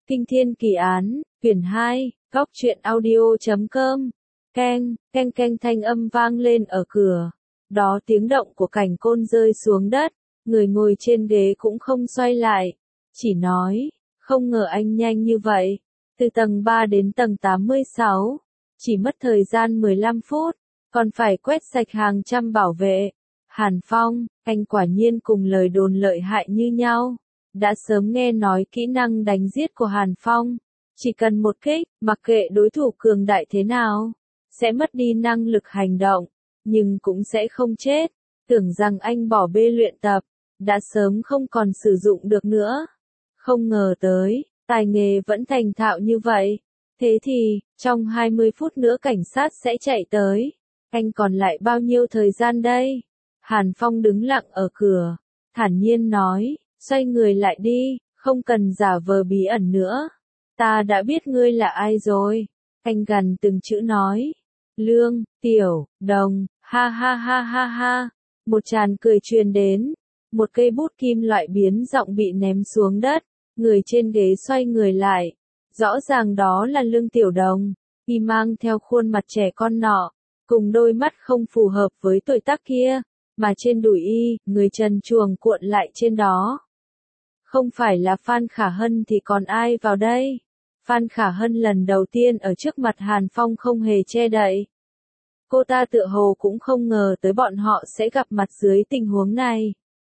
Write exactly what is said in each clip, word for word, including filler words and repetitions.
Kinh thiên kỳ án, quyển hai, góc truyện audio.com. Keng, keng keng thanh âm vang lên ở cửa. Đó tiếng động của cảnh côn rơi xuống đất, người ngồi trên ghế cũng không xoay lại. Chỉ nói, không ngờ anh nhanh như vậy. Từ tầng ba đến tầng tám mươi sáu. Chỉ mất thời gian mười lăm phút, còn phải quét sạch hàng trăm bảo vệ. Hàn Phong, anh quả nhiên cùng lời đồn lợi hại như nhau. Đã sớm nghe nói kỹ năng đánh giết của Hàn Phong. Chỉ cần một kích, mặc kệ đối thủ cường đại thế nào, sẽ mất đi năng lực hành động, nhưng cũng sẽ không chết. Tưởng rằng anh bỏ bê luyện tập, đã sớm không còn sử dụng được nữa. Không ngờ tới, tài nghề vẫn thành thạo như vậy. Thế thì, trong hai mươi phút nữa cảnh sát sẽ chạy tới. Anh còn lại bao nhiêu thời gian đây? Hàn Phong đứng lặng ở cửa, thản nhiên nói, xoay người lại đi, không cần giả vờ bí ẩn nữa. Ta đã biết ngươi là ai rồi. Anh gằn từng chữ nói. Lương, Tiểu, Đồng, ha ha ha ha ha. Một tràng cười truyền đến. Một cây bút kim loại biến giọng bị ném xuống đất. Người trên ghế xoay người lại. Rõ ràng đó là Lương Tiểu Đồng. Y mang theo khuôn mặt trẻ con nọ, cùng đôi mắt không phù hợp với tuổi tác kia. Mà trên đùi y, người trần truồng cuộn lại trên đó. Không phải là Phan Khả Hân thì còn ai vào đây? Phan Khả Hân lần đầu tiên ở trước mặt Hàn Phong không hề che đậy. Cô ta tựa hồ cũng không ngờ tới bọn họ sẽ gặp mặt dưới tình huống này.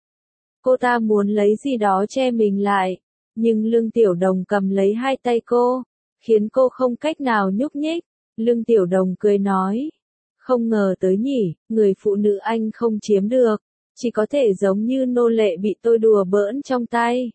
Cô ta muốn lấy gì đó che mình lại, nhưng Lương Tiểu Đồng cầm lấy hai tay cô, khiến cô không cách nào nhúc nhích. Lương Tiểu Đồng cười nói, không ngờ tới nhỉ, người phụ nữ anh không chiếm được, chỉ có thể giống như nô lệ bị tôi đùa bỡn trong tay.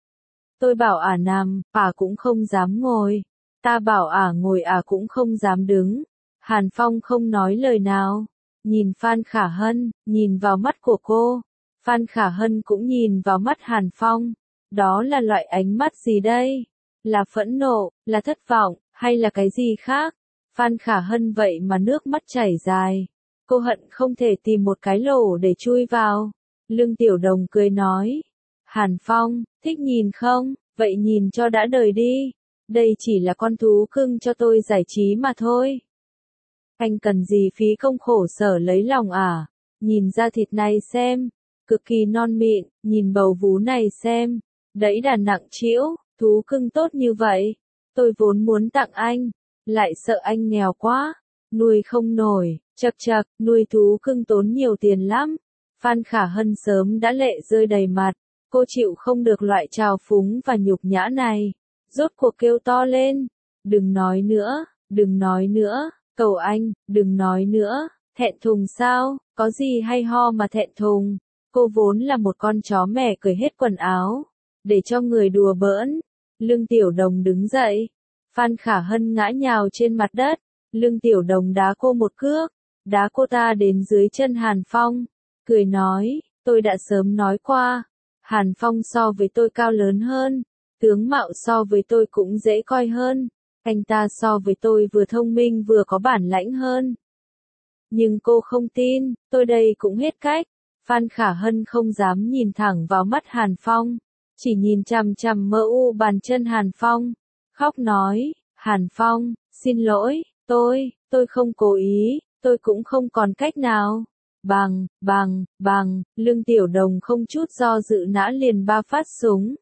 Tôi bảo ả nằm, ả cũng không dám ngồi. Ta bảo ả ngồi ả cũng không dám đứng. Hàn Phong không nói lời nào. Nhìn Phan Khả Hân, nhìn vào mắt của cô. Phan Khả Hân cũng nhìn vào mắt Hàn Phong. Đó là loại ánh mắt gì đây? Là phẫn nộ, là thất vọng, hay là cái gì khác? Phan Khả Hân vậy mà nước mắt chảy dài. Cô hận không thể tìm một cái lỗ để chui vào. Lương Tiểu Đồng cười nói. Hàn Phong, thích nhìn không? Vậy nhìn cho đã đời đi. Đây chỉ là con thú cưng cho tôi giải trí mà thôi. Anh cần gì phí công khổ sở lấy lòng à? Nhìn da thịt này xem. Cực kỳ non mịn, nhìn bầu vú này xem. Đẫy đà nặng trĩu, thú cưng tốt như vậy. Tôi vốn muốn tặng anh. Lại sợ anh nghèo quá. Nuôi không nổi, chật chật, nuôi thú cưng tốn nhiều tiền lắm. Phan Khả Hân sớm đã lệ rơi đầy mặt. Cô chịu không được loại trào phúng và nhục nhã này. Rốt cuộc kêu to lên. Đừng nói nữa, đừng nói nữa, cầu anh, đừng nói nữa. Thẹn thùng sao, có gì hay ho mà thẹn thùng. Cô vốn là một con chó mè cởi hết quần áo, để cho người đùa bỡn. Lương Tiểu Đồng đứng dậy. Phan Khả Hân ngã nhào trên mặt đất. Lương Tiểu Đồng đá cô một cước, đá cô ta đến dưới chân Hàn Phong. Cười nói, tôi đã sớm nói qua. Hàn Phong so với tôi cao lớn hơn, tướng mạo so với tôi cũng dễ coi hơn, anh ta so với tôi vừa thông minh vừa có bản lãnh hơn. Nhưng cô không tin, tôi đây cũng hết cách. Phan Khả Hân không dám nhìn thẳng vào mắt Hàn Phong, chỉ nhìn chằm chằm mơ u bàn chân Hàn Phong, khóc nói, Hàn Phong, xin lỗi, tôi, tôi không cố ý, tôi cũng không còn cách nào. Bằng, bằng, bằng, Lương Tiểu Đồng không chút do dự nã liền ba phát súng.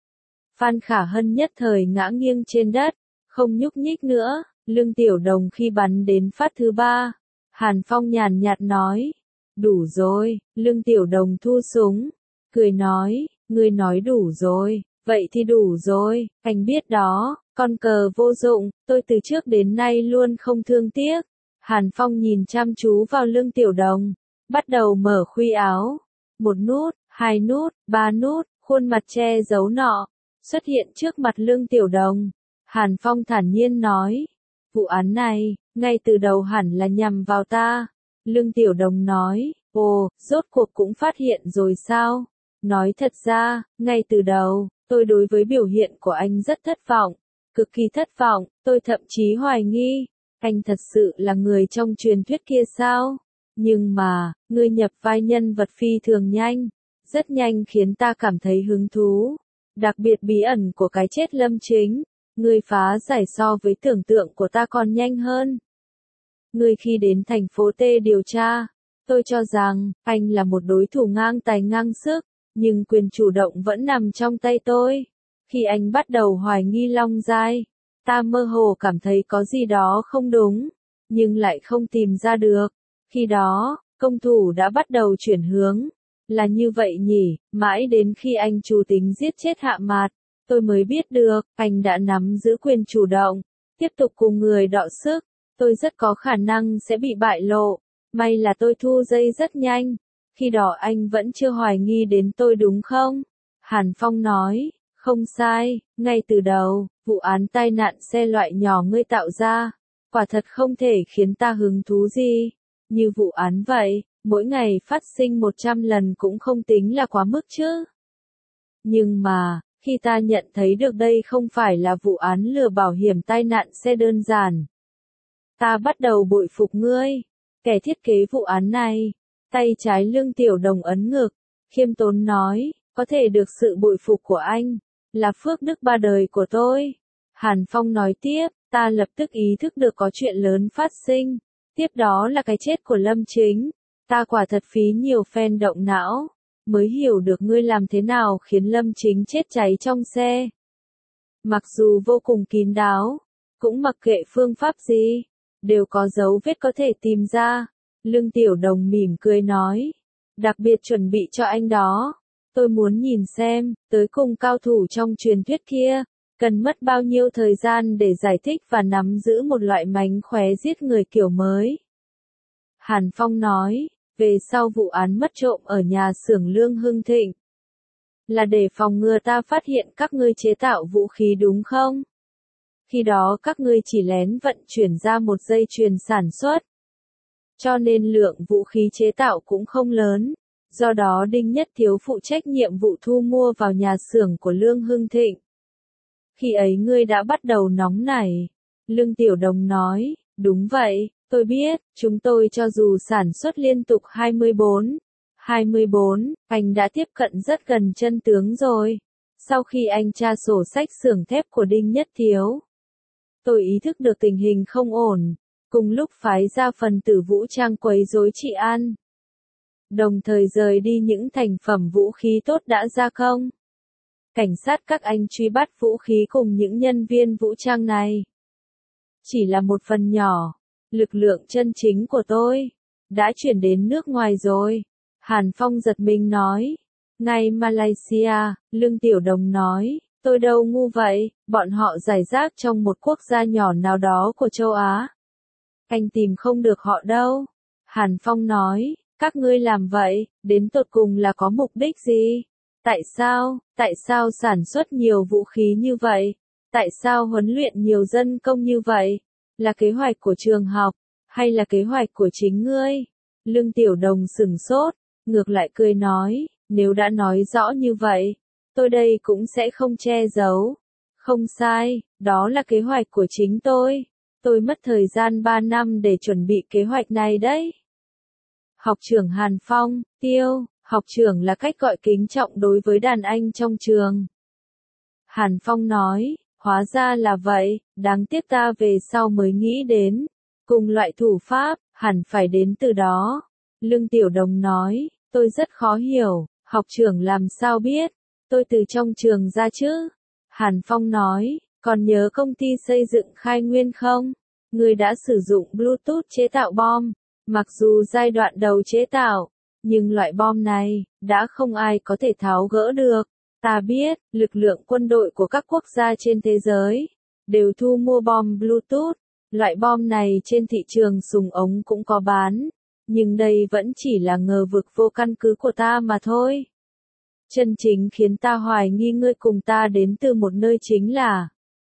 Phan Khả Hân nhất thời ngã nghiêng trên đất, không nhúc nhích nữa. Lương Tiểu Đồng khi bắn đến phát thứ ba, Hàn Phong nhàn nhạt nói, đủ rồi. Lương Tiểu Đồng thu súng, cười nói, ngươi nói đủ rồi, vậy thì đủ rồi, anh biết đó, con cờ vô dụng, tôi từ trước đến nay luôn không thương tiếc. Hàn Phong nhìn chăm chú vào Lương Tiểu Đồng. Bắt đầu mở khuy áo. Một nút, hai nút, ba nút, khuôn mặt che giấu nọ, xuất hiện trước mặt Lương Tiểu Đồng. Hàn Phong thản nhiên nói, vụ án này, ngay từ đầu hẳn là nhằm vào ta. Lương Tiểu Đồng nói, ồ, rốt cuộc cũng phát hiện rồi sao? Nói thật ra, ngay từ đầu, tôi đối với biểu hiện của anh rất thất vọng, cực kỳ thất vọng, tôi thậm chí hoài nghi, anh thật sự là người trong truyền thuyết kia sao? Nhưng mà, ngươi nhập vai nhân vật phi thường nhanh, rất nhanh khiến ta cảm thấy hứng thú. Đặc biệt bí ẩn của cái chết Lâm Chính, Ngươi phá giải so với tưởng tượng của ta còn nhanh hơn. Ngươi khi đến thành phố T điều tra, tôi cho rằng, anh là một đối thủ ngang tài ngang sức, nhưng quyền chủ động vẫn nằm trong tay tôi. Khi anh bắt đầu hoài nghi Long Giai, ta mơ hồ cảm thấy có gì đó không đúng, nhưng lại không tìm ra được. Khi đó, công thủ đã bắt đầu chuyển hướng. Là như vậy nhỉ, mãi đến khi anh chủ tính giết chết Hạ Mạt, tôi mới biết được, anh đã nắm giữ quyền chủ động, tiếp tục cùng người đọ sức. Tôi rất có khả năng sẽ bị bại lộ. May là tôi thu dây rất nhanh. Khi đó anh vẫn chưa hoài nghi đến tôi đúng không? Hàn Phong nói, không sai, ngay từ đầu, vụ án tai nạn xe loại nhỏ ngươi tạo ra, quả thật không thể khiến ta hứng thú gì. Như vụ án vậy, mỗi ngày phát sinh một trăm lần cũng không tính là quá mức chứ. Nhưng mà, khi ta nhận thấy được đây không phải là vụ án lừa bảo hiểm tai nạn xe đơn giản, ta bắt đầu bội phục ngươi, kẻ thiết kế vụ án này. Tay trái Lương Tiểu Đồng ấn ngực, khiêm tốn nói, có thể được sự bội phục của anh, là phước đức ba đời của tôi. Hàn Phong nói tiếp, ta lập tức ý thức được có chuyện lớn phát sinh, tiếp đó là cái chết của Lâm Chính. Ta quả thật phí nhiều phen động não, mới hiểu được ngươi làm thế nào khiến Lâm Chính chết cháy trong xe. Mặc dù vô cùng kín đáo, cũng mặc kệ phương pháp gì, đều có dấu vết có thể tìm ra. Lương Tiểu Đồng mỉm cười nói, đặc biệt chuẩn bị cho anh đó. Tôi muốn nhìn xem, tới cùng cao thủ trong truyền thuyết kia, cần mất bao nhiêu thời gian để giải thích và nắm giữ một loại mánh khóe giết người kiểu mới. Hàn Phong nói, về sau vụ án mất trộm ở nhà xưởng Lương Hưng Thịnh, là để phòng ngừa ta phát hiện các ngươi chế tạo vũ khí đúng không? Khi đó các ngươi chỉ lén vận chuyển ra một dây chuyền sản xuất, cho nên lượng vũ khí chế tạo cũng không lớn. Do đó Đinh Nhất Thiếu phụ trách nhiệm vụ thu mua vào nhà xưởng của Lương Hưng Thịnh. Khi ấy ngươi đã bắt đầu nóng nảy. Lương Tiểu Đồng nói, đúng vậy, tôi biết, chúng tôi cho dù sản xuất liên tục hai mươi bốn, hai mươi bốn, anh đã tiếp cận rất gần chân tướng rồi. Sau khi anh tra sổ sách xưởng thép của Đinh Nhất Thiếu, tôi ý thức được tình hình không ổn, cùng lúc phái ra phần tử vũ trang quấy rối trị an, đồng thời rời đi những thành phẩm vũ khí tốt đã gia công. Cảnh sát các anh truy bắt vũ khí cùng những nhân viên vũ trang này chỉ là một phần nhỏ. Lực lượng chân chính của tôi đã chuyển đến nước ngoài rồi. Hàn Phong giật mình nói. Ngay Malaysia, Lương Tiểu Đồng nói, tôi đâu ngu vậy, bọn họ rải rác trong một quốc gia nhỏ nào đó của châu Á. Anh tìm không được họ đâu. Hàn Phong nói, các ngươi làm vậy, đến tột cùng là có mục đích gì? Tại sao, tại sao sản xuất nhiều vũ khí như vậy? Tại sao huấn luyện nhiều dân công như vậy? Là kế hoạch của trường học, hay là kế hoạch của chính ngươi? Lương Tiểu Đồng sửng sốt, ngược lại cười nói, nếu đã nói rõ như vậy, tôi đây cũng sẽ không che giấu. Không sai, đó là kế hoạch của chính tôi. Tôi mất thời gian ba năm để chuẩn bị kế hoạch này đấy. Học trưởng Hàn Phong, Tiêu, học trưởng là cách gọi kính trọng đối với đàn anh trong trường. Hàn Phong nói, hóa ra là vậy, đáng tiếc ta về sau mới nghĩ đến. Cùng loại thủ pháp, hẳn phải đến từ đó. Lương Tiểu Đồng nói, tôi rất khó hiểu, học trưởng làm sao biết, tôi từ trong trường ra chứ. Hàn Phong nói, còn nhớ công ty xây dựng Khai Nguyên không? Người đã sử dụng Bluetooth chế tạo bom, mặc dù giai đoạn đầu chế tạo, nhưng loại bom này, đã không ai có thể tháo gỡ được. Ta biết, lực lượng quân đội của các quốc gia trên thế giới, đều thu mua bom Bluetooth. Loại bom này trên thị trường súng ống cũng có bán, nhưng đây vẫn chỉ là ngờ vực vô căn cứ của ta mà thôi. Chân chính khiến ta hoài nghi ngươi cùng ta đến từ một nơi chính là.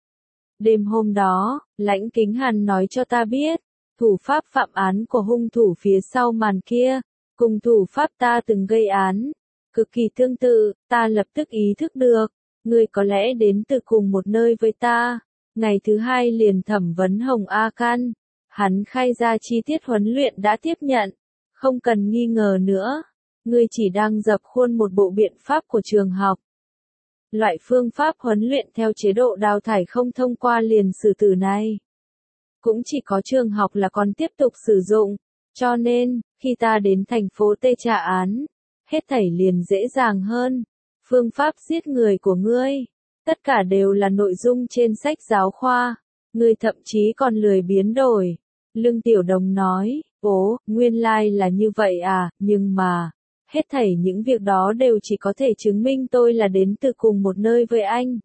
Đêm hôm đó, Lãnh Kính Hàn nói cho ta biết, thủ pháp phạm án của hung thủ phía sau màn kia, cùng thủ pháp ta từng gây án, cực kỳ tương tự. Ta lập tức ý thức được, ngươi có lẽ đến từ cùng một nơi với ta. Ngày thứ hai liền thẩm vấn Hồng A Can, hắn khai ra chi tiết huấn luyện đã tiếp nhận, không cần nghi ngờ nữa, ngươi chỉ đang dập khuôn một bộ biện pháp của trường học. Loại phương pháp huấn luyện theo chế độ đào thải không thông qua liền xử tử này cũng chỉ có trường học là còn tiếp tục sử dụng, cho nên, khi ta đến thành phố T trả án, hết thảy liền dễ dàng hơn. Phương pháp giết người của ngươi, tất cả đều là nội dung trên sách giáo khoa, ngươi thậm chí còn lười biến đổi. Lương Tiểu Đồng nói, ố, nguyên lai là như vậy à, nhưng mà, hết thảy những việc đó đều chỉ có thể chứng minh tôi là đến từ cùng một nơi với anh.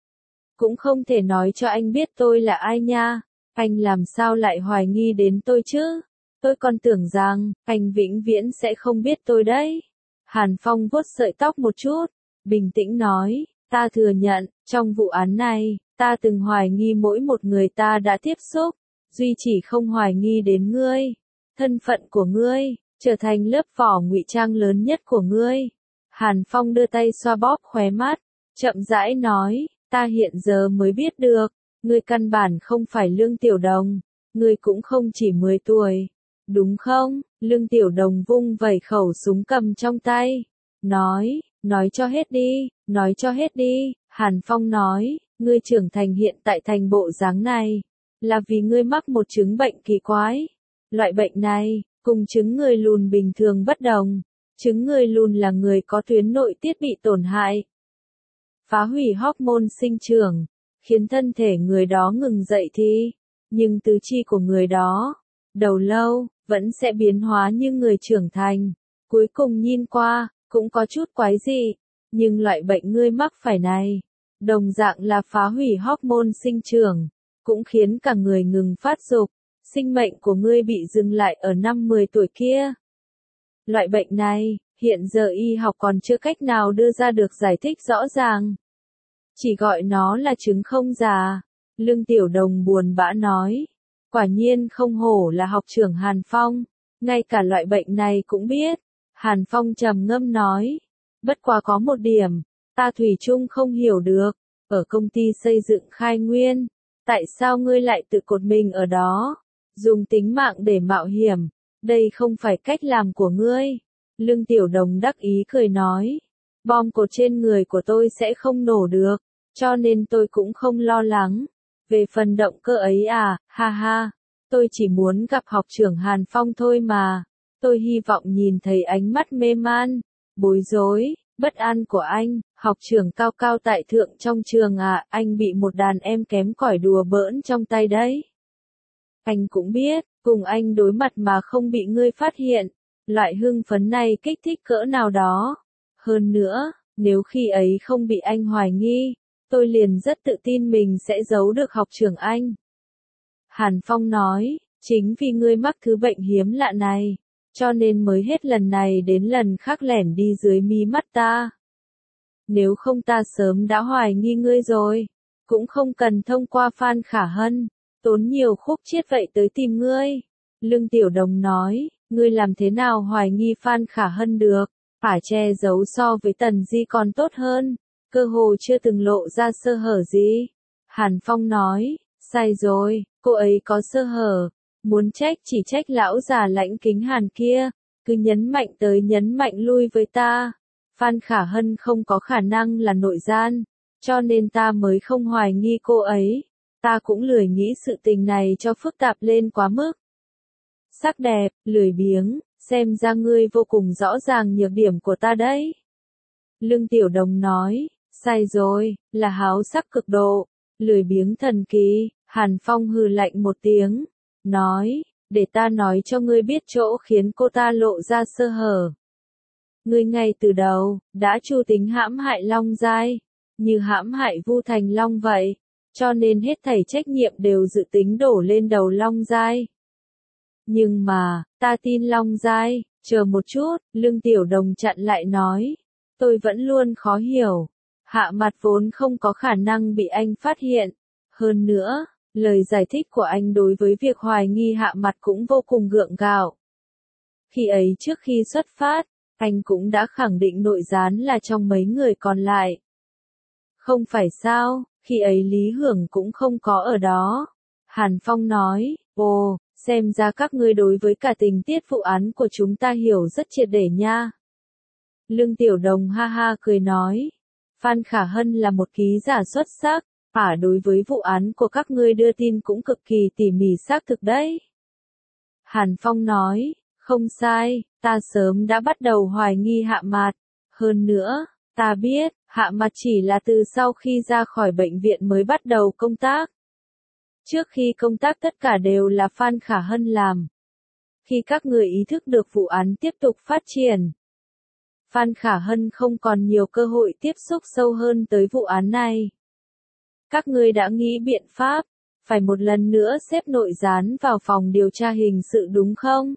Cũng không thể nói cho anh biết tôi là ai nha, anh làm sao lại hoài nghi đến tôi chứ? Tôi còn tưởng rằng, anh vĩnh viễn sẽ không biết tôi đấy. Hàn Phong vuốt sợi tóc một chút, bình tĩnh nói, ta thừa nhận, trong vụ án này, ta từng hoài nghi mỗi một người ta đã tiếp xúc, duy chỉ không hoài nghi đến ngươi. Thân phận của ngươi, trở thành lớp vỏ ngụy trang lớn nhất của ngươi. Hàn Phong đưa tay xoa bóp khóe mắt, chậm rãi nói, ta hiện giờ mới biết được, ngươi căn bản không phải Lương Tiểu Đồng, ngươi cũng không chỉ mười tuổi, đúng không? Lương Tiểu Đồng vung vẩy khẩu súng cầm trong tay, nói, nói cho hết đi, nói cho hết đi. Hàn Phong nói, ngươi trưởng thành hiện tại thành bộ dáng này, là vì ngươi mắc một chứng bệnh kỳ quái. Loại bệnh này, cùng chứng người lùn bình thường bất đồng, chứng người lùn là người có tuyến nội tiết bị tổn hại, phá hủy hormone sinh trưởng, khiến thân thể người đó ngừng dậy thì, nhưng tứ chi của người đó, đầu lâu, vẫn sẽ biến hóa như người trưởng thành. Cuối cùng nhìn qua, cũng có chút quái dị, nhưng loại bệnh ngươi mắc phải này, đồng dạng là phá hủy hormone sinh trưởng, cũng khiến cả người ngừng phát dục, sinh mệnh của ngươi bị dừng lại ở năm mười tuổi kia. Loại bệnh này, hiện giờ y học còn chưa cách nào đưa ra được giải thích rõ ràng. Chỉ gọi nó là chứng không già. Lương Tiểu Đồng buồn bã nói. Quả nhiên không hổ là học trưởng Hàn Phong, ngay cả loại bệnh này cũng biết. Hàn Phong trầm ngâm nói. Bất quá có một điểm, ta thủy chung không hiểu được. Ở công ty xây dựng Khai Nguyên, tại sao ngươi lại tự cột mình ở đó? Dùng tính mạng để mạo hiểm, đây không phải cách làm của ngươi. Lương Tiểu Đồng đắc ý cười nói. Bom cột trên người của tôi sẽ không nổ được, cho nên tôi cũng không lo lắng. Về phần động cơ ấy à, ha ha, tôi chỉ muốn gặp học trưởng Hàn Phong thôi mà. Tôi hy vọng nhìn thấy ánh mắt mê man, bối rối, bất an của anh. Học trưởng cao cao tại thượng trong trường à, anh bị một đàn em kém cỏi đùa bỡn trong tay đấy. Anh cũng biết, cùng anh đối mặt mà không bị ngươi phát hiện, loại hưng phấn này kích thích cỡ nào đó. Hơn nữa, nếu khi ấy không bị anh hoài nghi, tôi liền rất tự tin mình sẽ giấu được học trưởng anh. Hàn Phong nói, chính vì ngươi mắc thứ bệnh hiếm lạ này, cho nên mới hết lần này đến lần khác lẻn đi dưới mí mắt ta. Nếu không ta sớm đã hoài nghi ngươi rồi, cũng không cần thông qua Phan Khả Hân, tốn nhiều khúc chiết vậy tới tìm ngươi. Lương Tiểu Đồng nói, ngươi làm thế nào hoài nghi Phan Khả Hân được, phải che giấu so với Tần Di còn tốt hơn, cơ hồ chưa từng lộ ra sơ hở gì. Hàn Phong nói, sai rồi, cô ấy có sơ hở, muốn trách chỉ trách lão già lãnh kính Hàn kia, cứ nhấn mạnh tới nhấn mạnh lui với ta. Phan Khả Hân không có khả năng là nội gian, cho nên ta mới không hoài nghi cô ấy. Ta cũng lười nghĩ sự tình này cho phức tạp lên quá mức. Sắc đẹp, lười biếng, xem ra ngươi vô cùng rõ ràng nhược điểm của ta đấy. Lương Tiểu Đồng nói, sai rồi, là háo sắc cực độ, lười biếng thần kỳ. Hàn Phong hừ lạnh một tiếng, nói, để ta nói cho ngươi biết chỗ khiến cô ta lộ ra sơ hở. Ngươi ngay từ đầu, đã chu tính hãm hại Long Giai, như hãm hại Vu Thành Long vậy, cho nên hết thảy trách nhiệm đều dự tính đổ lên đầu Long Giai. Nhưng mà, ta tin Long Giai, chờ một chút, Lương Tiểu Đồng chặn lại nói, tôi vẫn luôn khó hiểu, Hạ Mặt vốn không có khả năng bị anh phát hiện, hơn nữa, lời giải thích của anh đối với việc hoài nghi Hạ Mặt cũng vô cùng gượng gạo. Khi ấy trước khi xuất phát, anh cũng đã khẳng định nội gián là trong mấy người còn lại. Không phải sao, khi ấy Lý Hưởng cũng không có ở đó. Hàn Phong nói, ồ, xem ra các ngươi đối với cả tình tiết vụ án của chúng ta hiểu rất triệt để nha. Lương Tiểu Đồng ha ha cười nói, Phan Khả Hân là một ký giả xuất sắc, ả đối với vụ án của các ngươi đưa tin cũng cực kỳ tỉ mỉ xác thực đấy. Hàn Phong nói, không sai, ta sớm đã bắt đầu hoài nghi Hạ Mạt. Hơn nữa, ta biết, Hạ Mạt chỉ là từ sau khi ra khỏi bệnh viện mới bắt đầu công tác. Trước khi công tác tất cả đều là Phan Khả Hân làm. Khi các người ý thức được vụ án tiếp tục phát triển, Phan Khả Hân không còn nhiều cơ hội tiếp xúc sâu hơn tới vụ án này. Các ngươi đã nghĩ biện pháp, phải một lần nữa xếp nội gián vào phòng điều tra hình sự đúng không?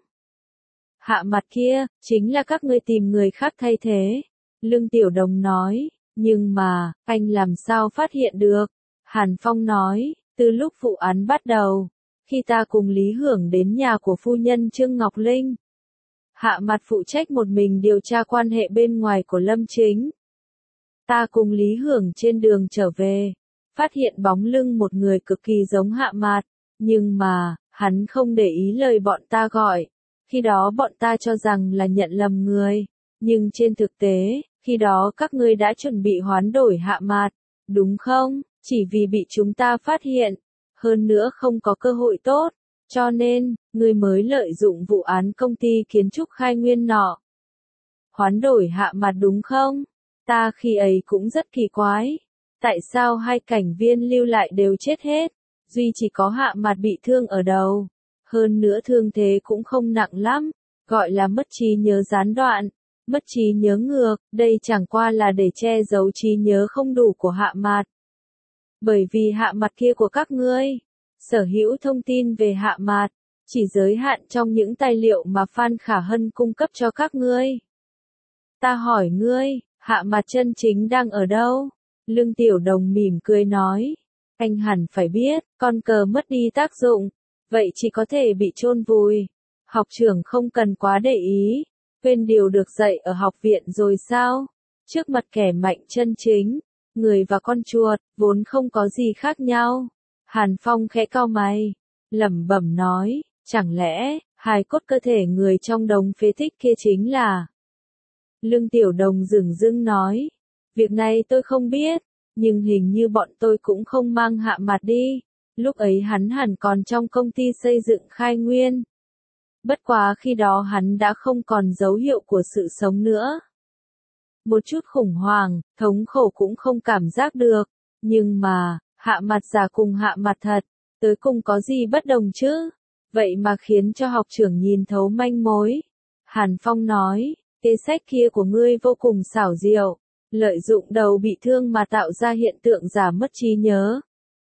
Hạ Mạt kia, chính là các ngươi tìm người khác thay thế. Lương Tiểu Đồng nói, nhưng mà, anh làm sao phát hiện được? Hàn Phong nói, từ lúc vụ án bắt đầu, khi ta cùng Lý Hưởng đến nhà của phu nhân Trương Ngọc Linh, Hạ Mạt phụ trách một mình điều tra quan hệ bên ngoài của Lâm Chính. Ta cùng Lý Hưởng trên đường trở về, phát hiện bóng lưng một người cực kỳ giống Hạ Mạt, nhưng mà, hắn không để ý lời bọn ta gọi. Khi đó bọn ta cho rằng là nhận lầm người, nhưng trên thực tế, khi đó các ngươi đã chuẩn bị hoán đổi Hạ Mạt, đúng không? Chỉ vì bị chúng ta phát hiện, hơn nữa không có cơ hội tốt, cho nên, ngươi mới lợi dụng vụ án công ty kiến trúc Khai Nguyên nọ. Hoán đổi Hạ Mạt đúng không? Ta khi ấy cũng rất kỳ quái. Tại sao hai cảnh viên lưu lại đều chết hết, duy chỉ có Hạ Mạt bị thương ở đầu. Hơn nữa thương thế cũng không nặng lắm, gọi là mất trí nhớ gián đoạn, mất trí nhớ ngược, đây chẳng qua là để che giấu trí nhớ không đủ của Hạ Mạt. Bởi vì Hạ Mạt kia của các ngươi, sở hữu thông tin về Hạ Mạt, chỉ giới hạn trong những tài liệu mà Phan Khả Hân cung cấp cho các ngươi. Ta hỏi ngươi, Hạ Mạt chân chính đang ở đâu? Lương Tiểu Đồng mỉm cười nói, anh hẳn phải biết, con cờ mất đi tác dụng, vậy chỉ có thể bị chôn vùi. Học trưởng không cần quá để ý, quên điều được dạy ở học viện rồi sao? Trước mặt kẻ mạnh chân chính, người và con chuột, vốn không có gì khác nhau. Hàn Phong khẽ cau mày, lẩm bẩm nói, chẳng lẽ, hài cốt cơ thể người trong đống phế tích kia chính là... Lương Tiểu Đồng dửng dưng nói, việc này tôi không biết, nhưng hình như bọn tôi cũng không mang Hạ Mạt đi. Lúc ấy hắn hẳn còn trong công ty xây dựng Khai Nguyên. Bất quá khi đó hắn đã không còn dấu hiệu của sự sống nữa. Một chút khủng hoảng, thống khổ cũng không cảm giác được. Nhưng mà, Hạ Mạt giả cùng Hạ Mạt thật, tới cùng có gì bất đồng chứ? Vậy mà khiến cho học trưởng nhìn thấu manh mối. Hàn Phong nói, kế sách kia của ngươi vô cùng xảo diệu, lợi dụng đầu bị thương mà tạo ra hiện tượng giả mất trí nhớ.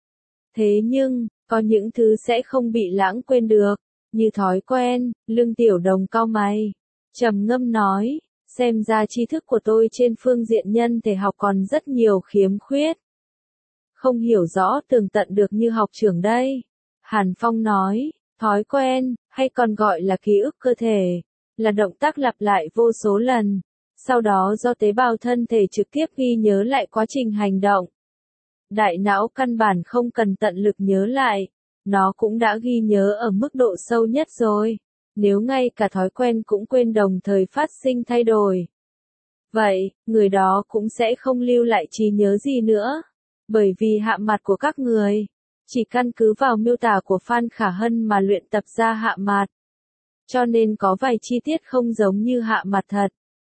Thế nhưng, có những thứ sẽ không bị lãng quên được, như thói quen. Lương Tiểu Đồng cau mày, trầm ngâm nói, xem ra tri thức của tôi trên phương diện nhân thể học còn rất nhiều khiếm khuyết. Không hiểu rõ tường tận được như học trưởng đây. Hàn Phong nói, thói quen, hay còn gọi là ký ức cơ thể, là động tác lặp lại vô số lần, sau đó do tế bào thân thể trực tiếp ghi nhớ lại quá trình hành động. Đại não căn bản không cần tận lực nhớ lại, nó cũng đã ghi nhớ ở mức độ sâu nhất rồi. Nếu ngay cả thói quen cũng quên đồng thời phát sinh thay đổi, vậy, người đó cũng sẽ không lưu lại trí nhớ gì nữa. Bởi vì Hạ Mạt của các người, chỉ căn cứ vào miêu tả của Phan Khả Hân mà luyện tập ra Hạ Mạt. Cho nên có vài chi tiết không giống như Hạ Mạt thật.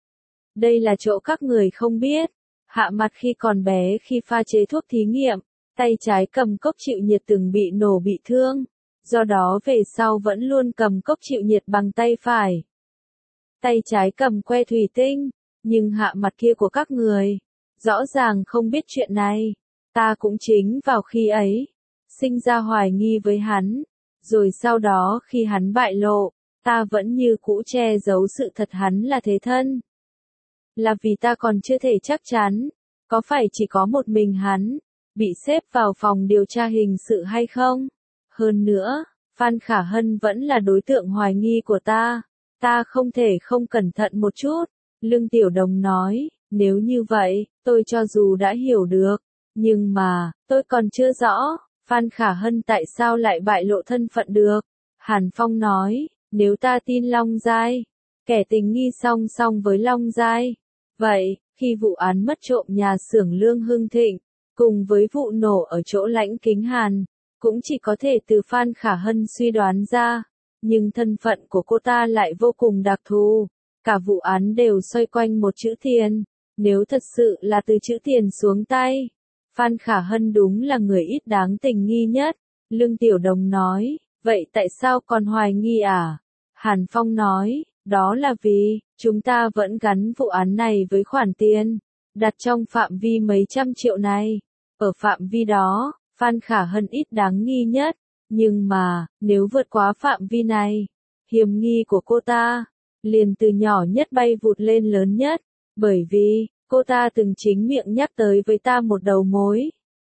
Đây là chỗ các người không biết. Hạ Mạt khi còn bé khi pha chế thuốc thí nghiệm, tay trái cầm cốc chịu nhiệt từng bị nổ bị thương. Do đó về sau vẫn luôn cầm cốc chịu nhiệt bằng tay phải. Tay trái cầm que thủy tinh. Nhưng Hạ Mạt kia của các người, rõ ràng không biết chuyện này. Ta cũng chính vào khi ấy, sinh ra hoài nghi với hắn. Rồi sau đó khi hắn bại lộ, ta vẫn như cũ che giấu sự thật hắn là thế thân. Là vì ta còn chưa thể chắc chắn, có phải chỉ có một mình hắn, bị xếp vào phòng điều tra hình sự hay không? Hơn nữa, Phan Khả Hân vẫn là đối tượng hoài nghi của ta. Ta không thể không cẩn thận một chút. Lương Tiểu Đồng nói, nếu như vậy, tôi cho dù đã hiểu được. Nhưng mà, tôi còn chưa rõ, Phan Khả Hân tại sao lại bại lộ thân phận được. Hàn Phong nói, nếu ta tin Long Giai, kẻ tình nghi song song với Long Giai, vậy, Khi vụ án mất trộm nhà xưởng Lương Hưng Thịnh, cùng với vụ nổ ở chỗ Lãnh Kính Hàn, cũng chỉ có thể từ Phan Khả Hân suy đoán ra, nhưng thân phận của cô ta lại vô cùng đặc thù, cả vụ án đều xoay quanh một chữ tiền, nếu thật sự là từ chữ tiền xuống tay, Phan Khả Hân đúng là người ít đáng tình nghi nhất. Lương Tiểu Đồng nói, vậy tại sao còn hoài nghi à? Hàn Phong nói, đó là vì, chúng ta vẫn gắn vụ án này với khoản tiền, đặt trong phạm vi mấy trăm triệu này. Ở phạm vi đó, Phan Khả Hân ít đáng nghi nhất, nhưng mà, nếu vượt quá phạm vi này, hiểm nghi của cô ta, liền từ nhỏ nhất bay vụt lên lớn nhất, bởi vì, cô ta từng chính miệng nhắc tới với ta một đầu mối.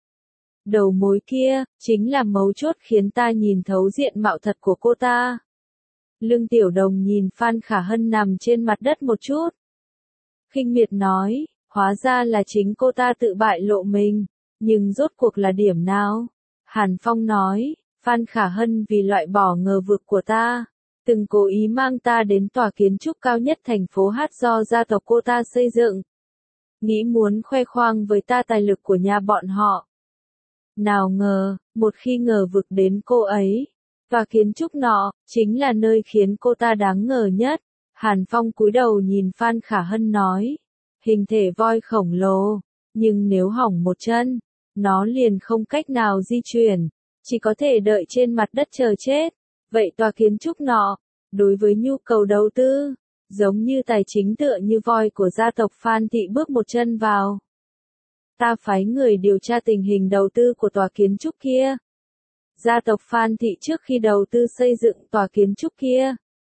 Đầu mối kia, chính là mấu chốt khiến ta nhìn thấu diện mạo thật của cô ta. Lương Tiểu Đồng nhìn Phan Khả Hân nằm trên mặt đất một chút. Khinh miệt nói, hóa ra là chính cô ta tự bại lộ mình, nhưng rốt cuộc là điểm nào? Hàn Phong nói, Phan Khả Hân vì loại bỏ ngờ vực của ta, từng cố ý mang ta đến tòa kiến trúc cao nhất thành phố Hát do gia tộc cô ta xây dựng. Nghĩ muốn khoe khoang với ta tài lực của nhà bọn họ. Nào ngờ, một khi ngờ vực đến cô ấy, và kiến trúc nọ, chính là nơi khiến cô ta đáng ngờ nhất. Hàn Phong cúi đầu nhìn Phan Khả Hân nói, hình thể voi khổng lồ, nhưng nếu hỏng một chân, nó liền không cách nào di chuyển, chỉ có thể đợi trên mặt đất chờ chết. Vậy tòa kiến trúc nọ, đối với nhu cầu đầu tư, giống như tài chính tựa như voi của gia tộc Phan Thị bước một chân vào. Ta phái người điều tra tình hình đầu tư của tòa kiến trúc kia. Gia tộc Phan Thị trước khi đầu tư xây dựng tòa kiến trúc kia,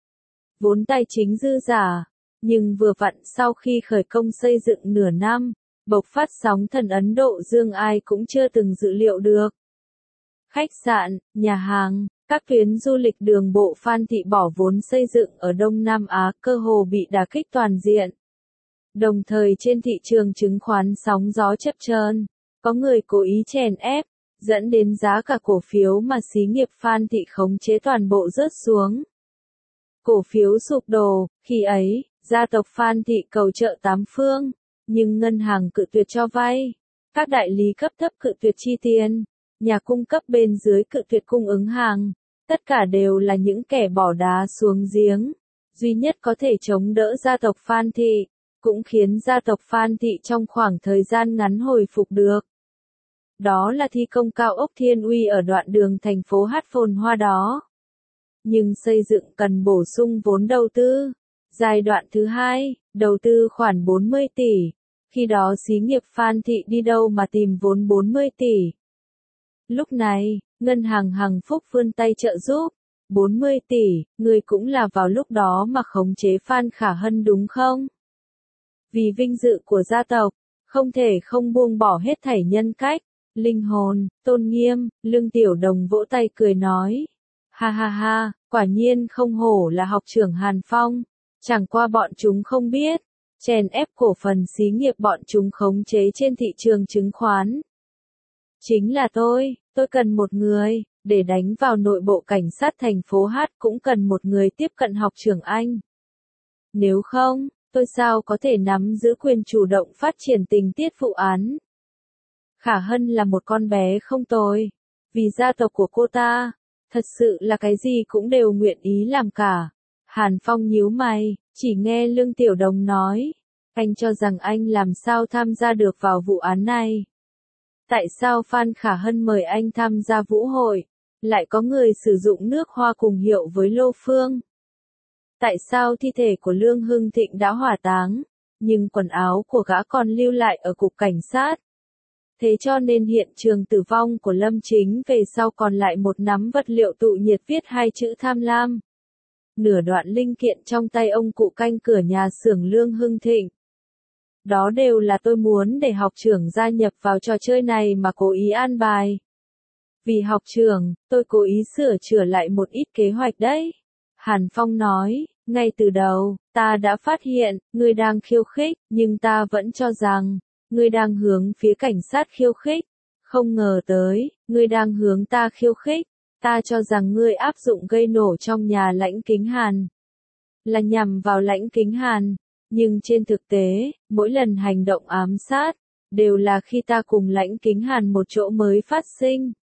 vốn tài chính dư giả, nhưng vừa vặn sau khi khởi công xây dựng nửa năm, bộc phát sóng thần Ấn Độ Dương ai cũng chưa từng dự liệu được. Khách sạn, nhà hàng, các tuyến du lịch đường bộ Phan Thị bỏ vốn xây dựng ở Đông Nam Á cơ hồ bị đả kích toàn diện. Đồng thời trên thị trường chứng khoán sóng gió chập chờn, có người cố ý chèn ép, dẫn đến giá cả cổ phiếu mà xí nghiệp Phan Thị khống chế toàn bộ rớt xuống. Cổ phiếu sụp đổ, khi ấy, gia tộc Phan Thị cầu trợ tám phương, nhưng ngân hàng cự tuyệt cho vay, các đại lý cấp thấp cự tuyệt chi tiền, nhà cung cấp bên dưới cự tuyệt cung ứng hàng, tất cả đều là những kẻ bỏ đá xuống giếng, duy nhất có thể chống đỡ gia tộc Phan Thị, cũng khiến gia tộc Phan Thị trong khoảng thời gian ngắn hồi phục được. Đó là thi công cao ốc Thiên Uy ở đoạn đường thành phố Hát phồn hoa đó. Nhưng xây dựng cần bổ sung vốn đầu tư. Giai đoạn thứ hai, đầu tư khoảng bốn mươi tỷ. Khi đó xí nghiệp Phan Thị đi đâu mà tìm vốn bốn mươi tỷ. Lúc này, ngân hàng Hằng Phúc vươn tay trợ giúp. bốn mươi tỷ, người cũng là vào lúc đó mà khống chế Phan Khả Hân đúng không? Vì vinh dự của gia tộc, không thể không buông bỏ hết thảy nhân cách, linh hồn, tôn nghiêm. Lương Tiểu Đồng vỗ tay cười nói. Ha ha ha, quả nhiên không hổ là học trưởng Hàn Phong. Chẳng qua bọn chúng không biết, chèn ép cổ phần xí nghiệp bọn chúng khống chế trên thị trường chứng khoán. Chính là tôi, tôi cần một người, để đánh vào nội bộ cảnh sát thành phố Hát cũng cần một người tiếp cận học trưởng anh. Nếu không, tôi sao có thể nắm giữ quyền chủ động phát triển tình tiết vụ án. Khả Hân là một con bé không tồi, vì gia tộc của cô ta, thật sự là cái gì cũng đều nguyện ý làm cả. Hàn Phong nhíu mày, chỉ nghe Lương Tiểu Đồng nói, anh cho rằng anh làm sao tham gia được vào vụ án này. Tại sao Phan Khả Hân mời anh tham gia vũ hội, lại có người sử dụng nước hoa cùng hiệu với Lô Phương? Tại sao thi thể của Lương Hưng Thịnh đã hỏa táng, nhưng quần áo của gã còn lưu lại ở cục cảnh sát? Thế cho nên hiện trường tử vong của Lâm Chính về sau còn lại một nắm vật liệu tụ nhiệt viết hai chữ tham lam. Nửa đoạn linh kiện trong tay ông cụ canh cửa nhà xưởng Lương Hưng Thịnh. Đó đều là tôi muốn để học trưởng gia nhập vào trò chơi này mà cố ý an bài. Vì học trưởng, tôi cố ý sửa chữa lại một ít kế hoạch đấy. Hàn Phong nói, ngay từ đầu, ta đã phát hiện, ngươi đang khiêu khích, nhưng ta vẫn cho rằng, ngươi đang hướng phía cảnh sát khiêu khích. Không ngờ tới, ngươi đang hướng ta khiêu khích. Ta cho rằng ngươi áp dụng gây nổ trong nhà Lãnh Kính Hàn. Là nhằm vào Lãnh Kính Hàn. Nhưng trên thực tế, mỗi lần hành động ám sát, đều là khi ta cùng Lãnh Kính Hàn một chỗ mới phát sinh.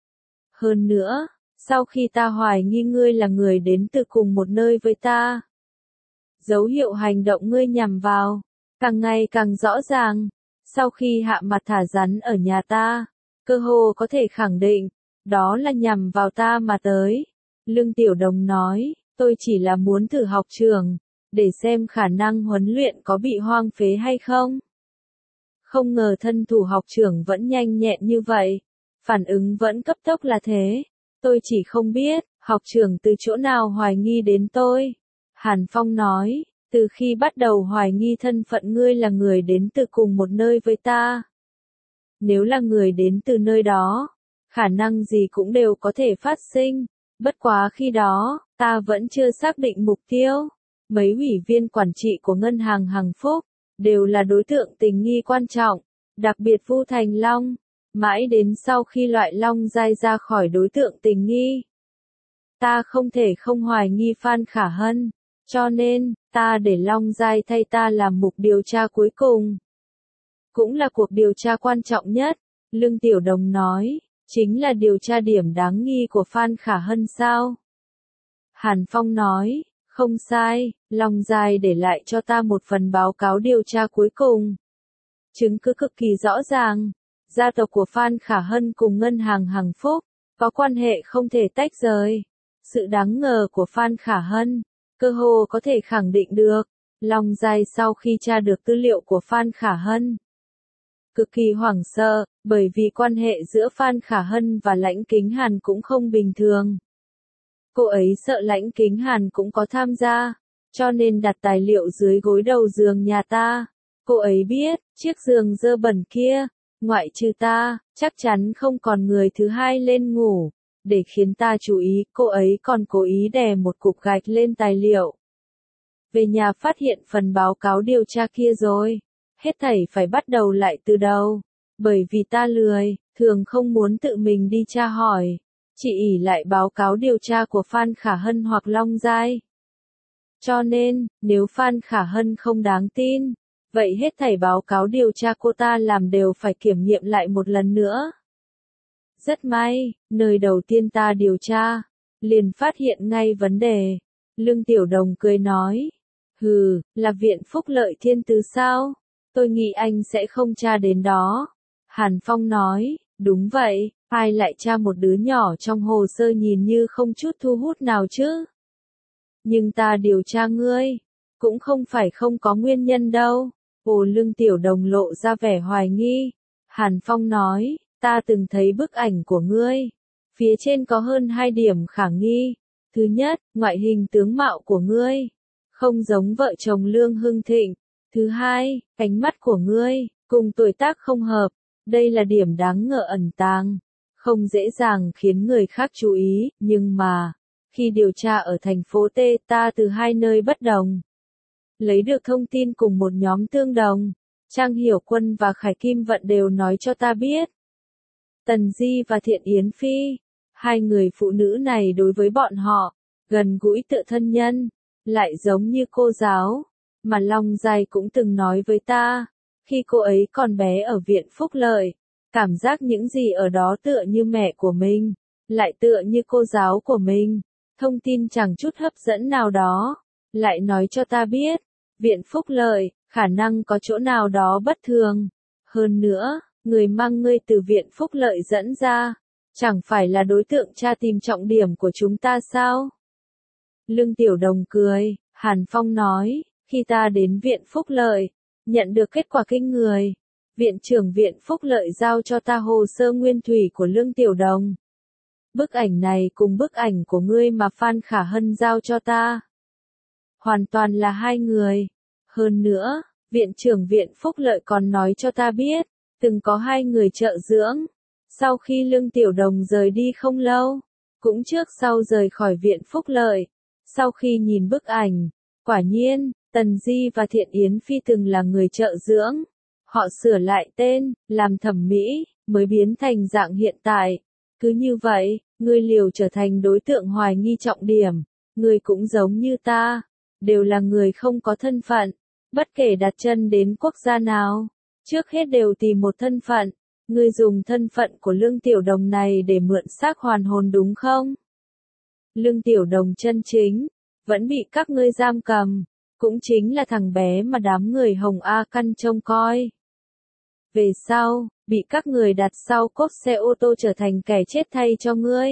Hơn nữa, sau khi ta hoài nghi ngươi là người đến từ cùng một nơi với ta, dấu hiệu hành động ngươi nhằm vào, càng ngày càng rõ ràng. Sau khi hạ mặt thả rắn ở nhà ta, cơ hồ có thể khẳng định, đó là nhằm vào ta mà tới. Lương Tiểu Đồng nói, tôi chỉ là muốn thử học trường, để xem khả năng huấn luyện có bị hoang phế hay không. Không ngờ thân thủ học trưởng vẫn nhanh nhẹn như vậy, phản ứng vẫn cấp tốc là thế. Tôi chỉ không biết, học trưởng từ chỗ nào hoài nghi đến tôi. Hàn Phong nói, từ khi bắt đầu hoài nghi thân phận ngươi là người đến từ cùng một nơi với ta. Nếu là người đến từ nơi đó, khả năng gì cũng đều có thể phát sinh. Bất quá khi đó, ta vẫn chưa xác định mục tiêu. Mấy ủy viên quản trị của ngân hàng Hằng Phúc, đều là đối tượng tình nghi quan trọng, đặc biệt Vu Thành Long. Mãi đến sau khi loại Long Giai ra khỏi đối tượng tình nghi, ta không thể không hoài nghi Phan Khả Hân, cho nên, ta để Long Giai thay ta làm mục điều tra cuối cùng. Cũng là cuộc điều tra quan trọng nhất, Lương Tiểu Đồng nói, chính là điều tra điểm đáng nghi của Phan Khả Hân sao? Hàn Phong nói, không sai, Long Giai để lại cho ta một phần báo cáo điều tra cuối cùng. Chứng cứ cực kỳ rõ ràng, gia tộc của Phan Khả Hân cùng ngân hàng Hằng Phúc, có quan hệ không thể tách rời. Sự đáng ngờ của Phan Khả Hân, cơ hồ có thể khẳng định được, Long Giai sau khi tra được tư liệu của Phan Khả Hân, cực kỳ hoảng sợ, bởi vì quan hệ giữa Phan Khả Hân và Lãnh Kính Hàn cũng không bình thường. Cô ấy sợ Lãnh Kính Hàn cũng có tham gia, cho nên đặt tài liệu dưới gối đầu giường nhà ta. Cô ấy biết, chiếc giường dơ bẩn kia, ngoại trừ ta, chắc chắn không còn người thứ hai lên ngủ. Để khiến ta chú ý, cô ấy còn cố ý đè một cục gạch lên tài liệu. Về nhà phát hiện phần báo cáo điều tra kia rồi. Hết thảy phải bắt đầu lại từ đầu. Bởi vì ta lười, thường không muốn tự mình đi tra hỏi. Chỉ ỷ lại báo cáo điều tra của Phan Khả Hân hoặc Long Giai. Cho nên, nếu Phan Khả Hân không đáng tin, vậy hết thảy báo cáo điều tra cô ta làm đều phải kiểm nghiệm lại một lần nữa. Rất may, nơi đầu tiên ta điều tra, liền phát hiện ngay vấn đề. Lương Tiểu Đồng cười nói, hừ, là Viện Phúc Lợi Thiên Tứ sao? Tôi nghĩ anh sẽ không tra đến đó. Hàn Phong nói, đúng vậy, ai lại tra một đứa nhỏ trong hồ sơ nhìn như không chút thu hút nào chứ? Nhưng ta điều tra ngươi, cũng không phải không có nguyên nhân đâu. Ồ, Lương Tiểu Đồng lộ ra vẻ hoài nghi. Hàn Phong nói, ta từng thấy bức ảnh của ngươi. Phía trên có hơn hai điểm khả nghi. Thứ nhất, ngoại hình tướng mạo của ngươi, không giống vợ chồng Lương Hưng Thịnh. Thứ hai, ánh mắt của ngươi, cùng tuổi tác không hợp. Đây là điểm đáng ngờ ẩn tàng, không dễ dàng khiến người khác chú ý, nhưng mà, khi điều tra ở thành phố T, ta từ hai nơi bất đồng, lấy được thông tin cùng một nhóm tương đồng. Trang Hiểu Quân và Khải Kim Vận đều nói cho ta biết. Tần Di và Thiện Yến Phi, hai người phụ nữ này đối với bọn họ, gần gũi tựa thân nhân, lại giống như cô giáo, mà Long Giai cũng từng nói với ta, khi cô ấy còn bé ở Viện Phúc Lợi, cảm giác những gì ở đó tựa như mẹ của mình, lại tựa như cô giáo của mình, thông tin chẳng chút hấp dẫn nào đó, lại nói cho ta biết, Viện Phúc Lợi, khả năng có chỗ nào đó bất thường. Hơn nữa, người mang ngươi từ Viện Phúc Lợi dẫn ra, chẳng phải là đối tượng tra tìm trọng điểm của chúng ta sao? Lương Tiểu Đồng cười, Hàn Phong nói, khi ta đến Viện Phúc Lợi, nhận được kết quả kinh người. Viện trưởng Viện Phúc Lợi giao cho ta hồ sơ nguyên thủy của Lương Tiểu Đồng. Bức ảnh này cùng bức ảnh của ngươi mà Phan Khả Hân giao cho ta, hoàn toàn là hai người. Hơn nữa, Viện trưởng Viện Phúc Lợi còn nói cho ta biết, từng có hai người trợ dưỡng. Sau khi Lương Tiểu Đồng rời đi không lâu, cũng trước sau rời khỏi Viện Phúc Lợi, sau khi nhìn bức ảnh, quả nhiên, Tần Di và Thiện Yến Phi từng là người trợ dưỡng. Họ sửa lại tên, làm thẩm mỹ, mới biến thành dạng hiện tại. Cứ như vậy, ngươi liều trở thành đối tượng hoài nghi trọng điểm. Ngươi cũng giống như ta, đều là người không có thân phận. Bất kể đặt chân đến quốc gia nào, trước hết đều tìm một thân phận. Ngươi dùng thân phận của Lương Tiểu Đồng này để mượn xác hoàn hồn đúng không? Lương Tiểu Đồng chân chính, vẫn bị các ngươi giam cầm, cũng chính là thằng bé mà đám người Hồng A Căn trông coi. Về sau, bị các người đặt sau cốp xe ô tô trở thành kẻ chết thay cho ngươi.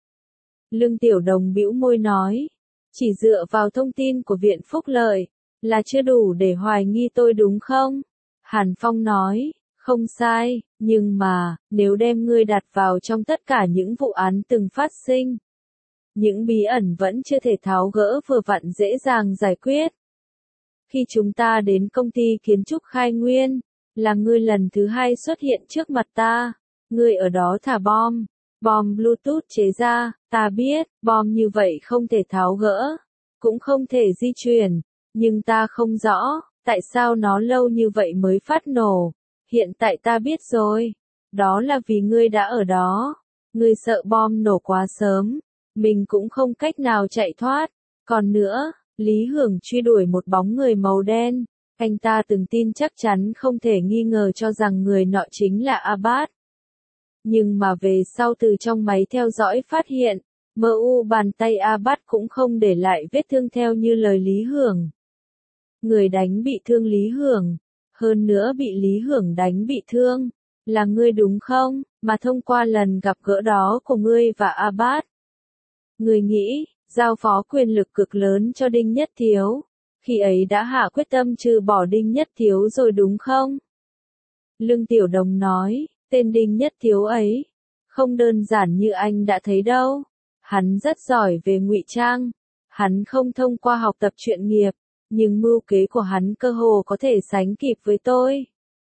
Lương Tiểu Đồng bĩu môi nói, chỉ dựa vào thông tin của Viện Phúc Lợi, là chưa đủ để hoài nghi tôi đúng không? Hàn Phong nói, không sai, nhưng mà, nếu đem ngươi đặt vào trong tất cả những vụ án từng phát sinh, những bí ẩn vẫn chưa thể tháo gỡ vừa vặn dễ dàng giải quyết. Khi chúng ta đến công ty kiến trúc Khai Nguyên, là ngươi lần thứ hai xuất hiện trước mặt ta, ngươi ở đó thả bom, bom Bluetooth chế ra, ta biết, bom như vậy không thể tháo gỡ, cũng không thể di chuyển, nhưng ta không rõ, tại sao nó lâu như vậy mới phát nổ, hiện tại ta biết rồi, đó là vì ngươi đã ở đó, ngươi sợ bom nổ quá sớm, mình cũng không cách nào chạy thoát, còn nữa, Lý Hưởng truy đuổi một bóng người màu đen. Anh ta từng tin chắc chắn không thể nghi ngờ cho rằng người nọ chính là Abbas. Nhưng mà về sau từ trong máy theo dõi phát hiện, mờ u bàn tay Abbas cũng không để lại vết thương theo như lời Lý Hưởng. Người đánh bị thương Lý Hưởng, hơn nữa bị Lý Hưởng đánh bị thương, là ngươi đúng không, mà thông qua lần gặp gỡ đó của ngươi và Abbas. Ngươi nghĩ, giao phó quyền lực cực lớn cho Đinh Nhất Thiếu. Khi ấy đã hạ quyết tâm trừ bỏ Đinh Nhất Thiếu rồi đúng không? Lương Tiểu Đồng nói, tên Đinh Nhất Thiếu ấy, không đơn giản như anh đã thấy đâu. Hắn rất giỏi về ngụy trang. Hắn không thông qua học tập chuyên nghiệp, nhưng mưu kế của hắn cơ hồ có thể sánh kịp với tôi.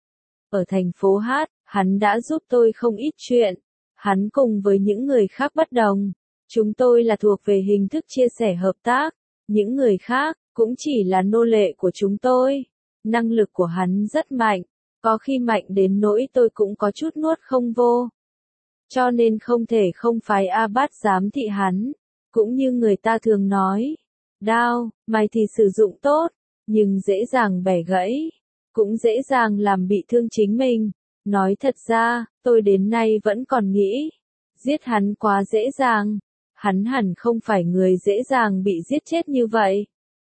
Ở thành phố Hát, hắn đã giúp tôi không ít chuyện. Hắn cùng với những người khác bất đồng. Chúng tôi là thuộc về hình thức chia sẻ hợp tác. Những người khác cũng chỉ là nô lệ của chúng tôi. Năng lực của hắn rất mạnh, có khi mạnh đến nỗi tôi cũng có chút nuốt không vô. Cho nên không thể không phái Abbas giám thị hắn, cũng như người ta thường nói, đao, mày thì sử dụng tốt, nhưng dễ dàng bẻ gãy, cũng dễ dàng làm bị thương chính mình. Nói thật ra, tôi đến nay vẫn còn nghĩ, giết hắn quá dễ dàng, hắn hẳn không phải người dễ dàng bị giết chết như vậy.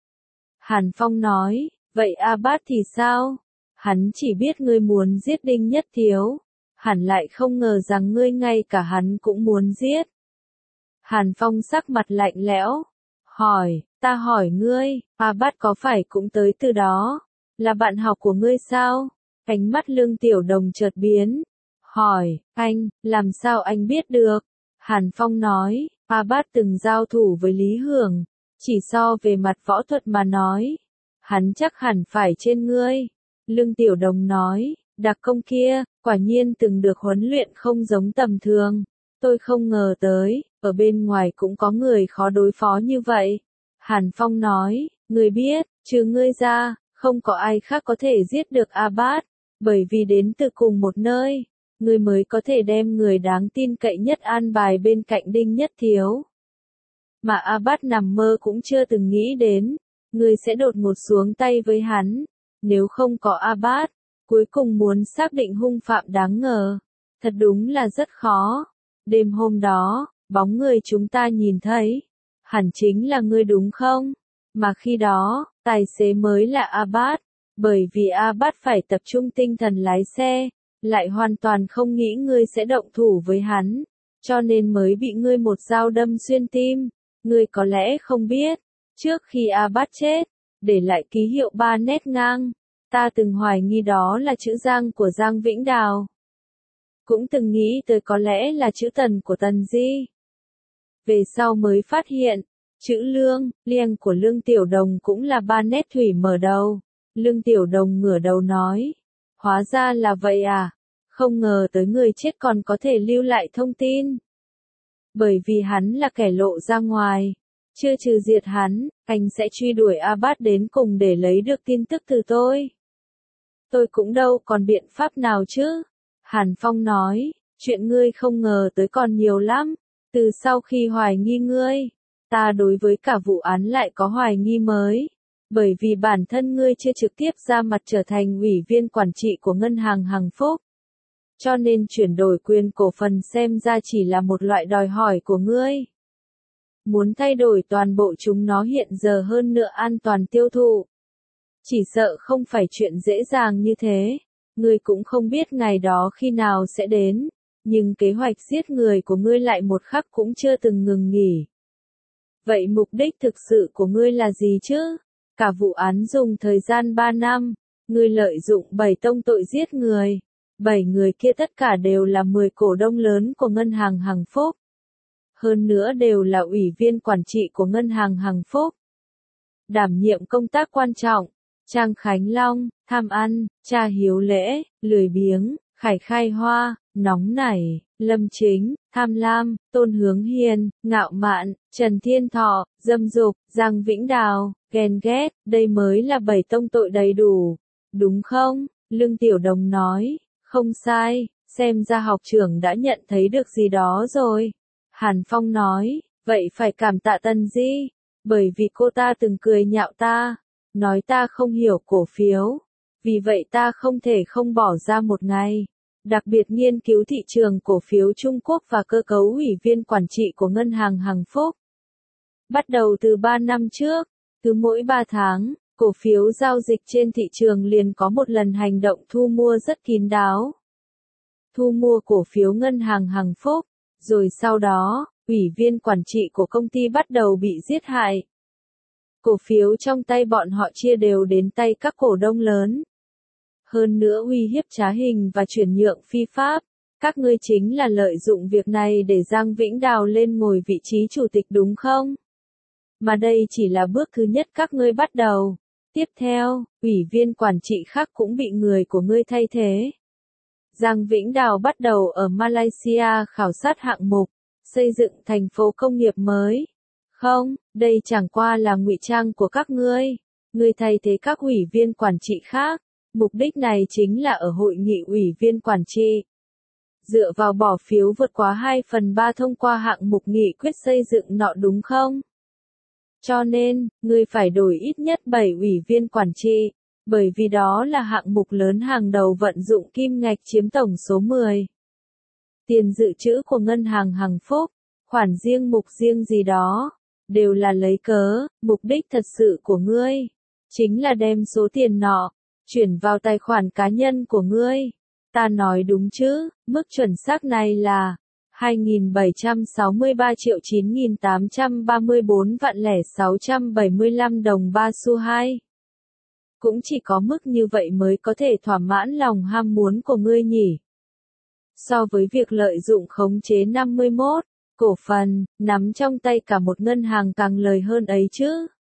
Hàn Phong nói, vậy Abbas thì sao? Hắn chỉ biết ngươi muốn giết Đinh Nhất Thiếu, hẳn lại không ngờ rằng ngươi ngay cả hắn cũng muốn giết. Hàn Phong sắc mặt lạnh lẽo, hỏi, ta hỏi ngươi, Abbas có phải cũng tới từ đó, là bạn học của ngươi sao? Ánh mắt Lương Tiểu Đồng chợt biến, hỏi, anh, làm sao anh biết được? Hàn Phong nói, Abbas từng giao thủ với Lý Hưởng. Chỉ so về mặt võ thuật mà nói, hắn chắc hẳn phải trên ngươi. Lương Tiểu Đồng nói, đặc công kia, quả nhiên từng được huấn luyện không giống tầm thường. Tôi không ngờ tới, ở bên ngoài cũng có người khó đối phó như vậy. Hàn Phong nói, ngươi biết, trừ ngươi ra, không có ai khác có thể giết được Abbas, bởi vì đến từ cùng một nơi, ngươi mới có thể đem người đáng tin cậy nhất an bài bên cạnh Đinh Nhất Thiếu. Mà Abbas nằm mơ cũng chưa từng nghĩ đến, người sẽ đột ngột xuống tay với hắn. Nếu không có Abbas, cuối cùng muốn xác định hung phạm đáng ngờ, thật đúng là rất khó. Đêm hôm đó, bóng người chúng ta nhìn thấy, hẳn chính là ngươi đúng không? Mà khi đó, tài xế mới là Abbas, bởi vì Abbas phải tập trung tinh thần lái xe, lại hoàn toàn không nghĩ ngươi sẽ động thủ với hắn, cho nên mới bị ngươi một dao đâm xuyên tim. Ngươi có lẽ không biết, trước khi Abbas chết, để lại ký hiệu ba nét ngang, ta từng hoài nghi đó là chữ Giang của Giang Vĩnh Đào. Cũng từng nghĩ tới có lẽ là chữ Tần của Tần Di. Về sau mới phát hiện, chữ Lương, Liêng của Lương Tiểu Đồng cũng là ba nét thủy mở đầu. Lương Tiểu Đồng ngửa đầu nói, hóa ra là vậy à, không ngờ tới người chết còn có thể lưu lại thông tin. Bởi vì hắn là kẻ lộ ra ngoài, chưa trừ diệt hắn, anh sẽ truy đuổi Abbas đến cùng để lấy được tin tức từ tôi. Tôi cũng đâu còn biện pháp nào chứ. Hàn Phong nói, chuyện ngươi không ngờ tới còn nhiều lắm. Từ sau khi hoài nghi ngươi, ta đối với cả vụ án lại có hoài nghi mới. Bởi vì bản thân ngươi chưa trực tiếp ra mặt trở thành ủy viên quản trị của ngân hàng Hằng Phúc. Cho nên chuyển đổi quyền cổ phần xem ra chỉ là một loại đòi hỏi của ngươi. Muốn thay đổi toàn bộ chúng nó hiện giờ hơn nữa an toàn tiêu thụ. Chỉ sợ không phải chuyện dễ dàng như thế. Ngươi cũng không biết ngày đó khi nào sẽ đến. Nhưng kế hoạch giết người của ngươi lại một khắc cũng chưa từng ngừng nghỉ. Vậy mục đích thực sự của ngươi là gì chứ? Cả vụ án dùng thời gian ba năm. Ngươi lợi dụng bảy tông tội giết người. Bảy người kia tất cả đều là mười cổ đông lớn của ngân hàng Hằng Phúc. Hơn nữa đều là ủy viên quản trị của ngân hàng Hằng Phúc. Đảm nhiệm công tác quan trọng. Trang Khánh Long, tham ăn, Cha Hiếu Lễ, lười biếng, Khải Khai Hoa, nóng nảy, Lâm Chính, tham lam, Tôn Hướng Hiền, ngạo mạn, Trần Thiên Thọ, dâm dục, Giang Vĩnh Đào, ghen ghét, đây mới là bảy tông tội đầy đủ. Đúng không? Lương Tiểu Đồng nói, không sai, xem ra học trưởng đã nhận thấy được gì đó rồi. Hàn Phong nói, vậy phải cảm tạ Tần Di, bởi vì cô ta từng cười nhạo ta, nói ta không hiểu cổ phiếu, vì vậy ta không thể không bỏ ra một ngày, đặc biệt nghiên cứu thị trường cổ phiếu Trung Quốc và cơ cấu ủy viên quản trị của ngân hàng Hằng Phúc. Bắt đầu từ ba năm trước, cứ mỗi ba tháng, cổ phiếu giao dịch trên thị trường liền có một lần hành động thu mua rất kín đáo. Thu mua cổ phiếu ngân hàng Hằng Phúc, rồi sau đó, ủy viên quản trị của công ty bắt đầu bị giết hại. Cổ phiếu trong tay bọn họ chia đều đến tay các cổ đông lớn. Hơn nữa uy hiếp trá hình và chuyển nhượng phi pháp. Các ngươi chính là lợi dụng việc này để Giang Vĩnh Đào lên ngồi vị trí chủ tịch đúng không? Mà đây chỉ là bước thứ nhất các ngươi bắt đầu. Tiếp theo, ủy viên quản trị khác cũng bị người của ngươi thay thế. Giang Vĩnh Đào bắt đầu ở Malaysia khảo sát hạng mục, xây dựng thành phố công nghiệp mới. Không, đây chẳng qua là ngụy trang của các ngươi. Ngươi thay thế các ủy viên quản trị khác. Mục đích này chính là ở hội nghị ủy viên quản trị. Dựa vào bỏ phiếu vượt quá hai phần ba thông qua hạng mục nghị quyết xây dựng nọ đúng không? Cho nên, ngươi phải đổi ít nhất bảy ủy viên quản trị, bởi vì đó là hạng mục lớn hàng đầu vận dụng kim ngạch chiếm tổng số mười. Tiền dự trữ của ngân hàng Hằng Phúc, khoản riêng mục riêng gì đó, đều là lấy cớ, mục đích thật sự của ngươi, chính là đem số tiền nọ, chuyển vào tài khoản cá nhân của ngươi. Ta nói đúng chứ, mức chuẩn xác này là hai nghìn bảy trăm sáu mươi ba triệu chín nghìn tám trăm ba mươi bốn vạn lẻ sáu trăm bảy mươi lăm đồng ba xu hai. Cũng chỉ có mức như vậy mới có thể thỏa mãn lòng ham muốn của ngươi nhỉ. So với việc lợi dụng khống chế năm mươi mốt cổ phần, nắm trong tay cả một ngân hàng càng lời hơn ấy chứ.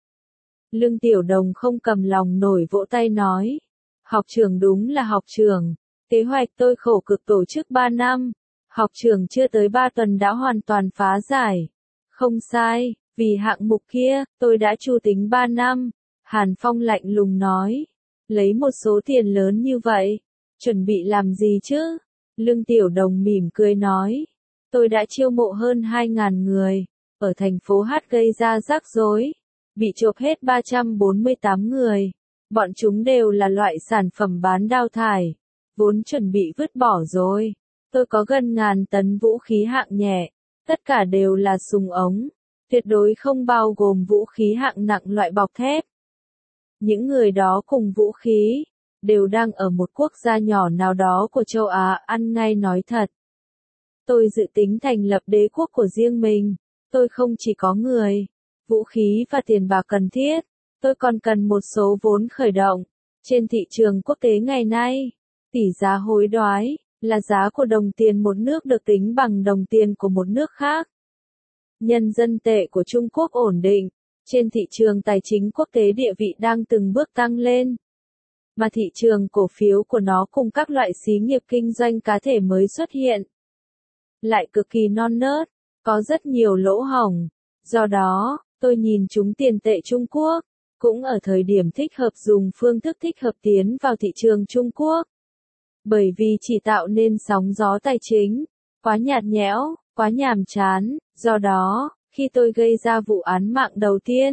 Lương Tiểu Đồng không cầm lòng nổi vỗ tay nói. Học trưởng đúng là học trưởng. Kế hoạch tôi khổ cực tổ chức ba năm. Học trưởng chưa tới ba tuần đã hoàn toàn phá giải. Không sai, vì hạng mục kia, tôi đã chu tính ba năm. Hàn Phong lạnh lùng nói. Lấy một số tiền lớn như vậy, chuẩn bị làm gì chứ? Lương Tiểu Đồng mỉm cười nói. Tôi đã chiêu mộ hơn hai nghìn người. Ở thành phố Hát gây ra rắc rối. Bị chộp hết ba trăm bốn mươi tám người. Bọn chúng đều là loại sản phẩm bán đao thải. Vốn chuẩn bị vứt bỏ rồi. Tôi có gần ngàn tấn vũ khí hạng nhẹ. Tất cả đều là súng ống. Tuyệt đối không bao gồm vũ khí hạng nặng loại bọc thép. Những người đó cùng vũ khí, đều đang ở một quốc gia nhỏ nào đó của châu Á ăn ngay nói thật. Tôi dự tính thành lập đế quốc của riêng mình. Tôi không chỉ có người, vũ khí và tiền bạc cần thiết. Tôi còn cần một số vốn khởi động. Trên thị trường quốc tế ngày nay, tỷ giá hối đoái, là giá của đồng tiền một nước được tính bằng đồng tiền của một nước khác. Nhân dân tệ của Trung Quốc ổn định. Trên thị trường tài chính quốc tế địa vị đang từng bước tăng lên. Mà thị trường cổ phiếu của nó cùng các loại xí nghiệp kinh doanh cá thể mới xuất hiện. Lại cực kỳ non nớt, có rất nhiều lỗ hổng. Do đó, tôi nhìn chúng tiền tệ Trung Quốc, cũng ở thời điểm thích hợp dùng phương thức thích hợp tiến vào thị trường Trung Quốc. Bởi vì chỉ tạo nên sóng gió tài chính, quá nhạt nhẽo, quá nhàm chán, do đó, khi tôi gây ra vụ án mạng đầu tiên,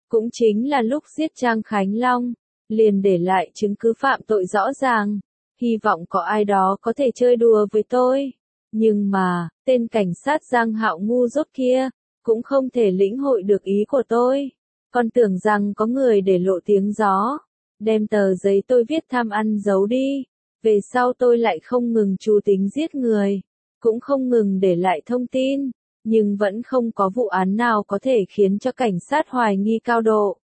cũng chính là lúc giết Trang Khánh Long, liền để lại chứng cứ phạm tội rõ ràng, hy vọng có ai đó có thể chơi đùa với tôi. Nhưng mà, tên cảnh sát Giang Hạo ngu dốt kia, cũng không thể lĩnh hội được ý của tôi. Còn tưởng rằng có người để lộ tiếng gió, đem tờ giấy tôi viết tham ăn giấu đi. Về sau tôi lại không ngừng trù tính giết người, cũng không ngừng để lại thông tin, nhưng vẫn không có vụ án nào có thể khiến cho cảnh sát hoài nghi cao độ.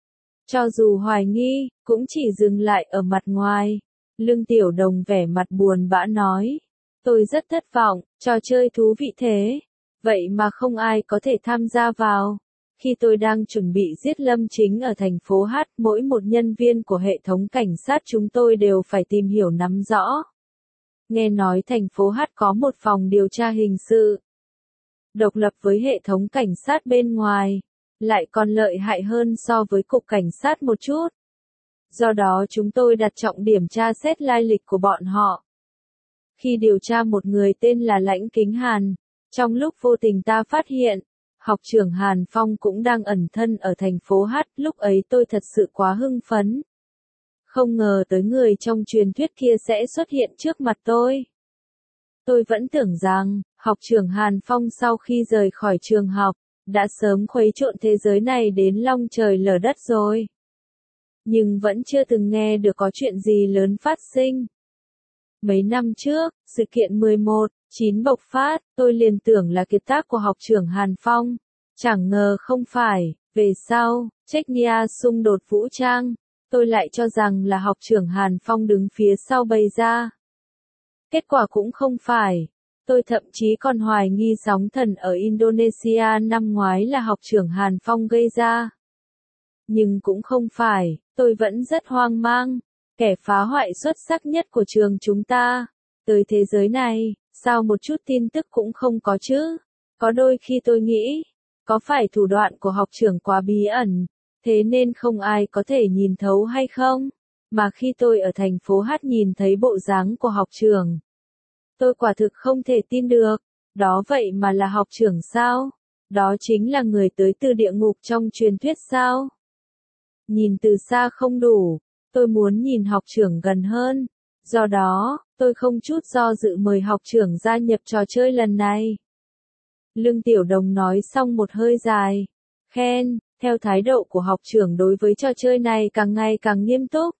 Cho dù hoài nghi, cũng chỉ dừng lại ở mặt ngoài. Lương Tiểu Đồng vẻ mặt buồn bã nói, tôi rất thất vọng, trò chơi thú vị thế, vậy mà không ai có thể tham gia vào. Khi tôi đang chuẩn bị giết Lâm Chính ở thành phố H, mỗi một nhân viên của hệ thống cảnh sát chúng tôi đều phải tìm hiểu nắm rõ. Nghe nói thành phố H có một phòng điều tra hình sự, độc lập với hệ thống cảnh sát bên ngoài, lại còn lợi hại hơn so với cục cảnh sát một chút. Do đó chúng tôi đặt trọng điểm tra xét lai lịch của bọn họ. Khi điều tra một người tên là Lãnh Kính Hàn, trong lúc vô tình ta phát hiện, học trưởng Hàn Phong cũng đang ẩn thân ở thành phố H, lúc ấy tôi thật sự quá hưng phấn. Không ngờ tới người trong truyền thuyết kia sẽ xuất hiện trước mặt tôi. Tôi vẫn tưởng rằng, học trưởng Hàn Phong sau khi rời khỏi trường học, đã sớm khuấy trộn thế giới này đến long trời lở đất rồi. Nhưng vẫn chưa từng nghe được có chuyện gì lớn phát sinh. Mấy năm trước, sự kiện mười một chín bộc phát, tôi liền tưởng là kiệt tác của học trưởng Hàn Phong. Chẳng ngờ không phải, về sau, Chechnya xung đột vũ trang, tôi lại cho rằng là học trưởng Hàn Phong đứng phía sau bày ra. Kết quả cũng không phải. Tôi thậm chí còn hoài nghi sóng thần ở Indonesia năm ngoái là học trưởng Hàn Phong gây ra. Nhưng cũng không phải, tôi vẫn rất hoang mang. Kẻ phá hoại xuất sắc nhất của trường chúng ta, tới thế giới này, sao một chút tin tức cũng không có chứ? Có đôi khi tôi nghĩ, có phải thủ đoạn của học trưởng quá bí ẩn, thế nên không ai có thể nhìn thấu hay không? Mà khi tôi ở thành phố H nhìn thấy bộ dáng của học trưởng, tôi quả thực không thể tin được, đó vậy mà là học trưởng sao? Đó chính là người tới từ địa ngục trong truyền thuyết sao? Nhìn từ xa không đủ, tôi muốn nhìn học trưởng gần hơn, do đó, tôi không chút do dự mời học trưởng gia nhập trò chơi lần này. Lương Tiểu Đồng nói xong một hơi dài, khen, theo thái độ của học trưởng đối với trò chơi này càng ngày càng nghiêm túc.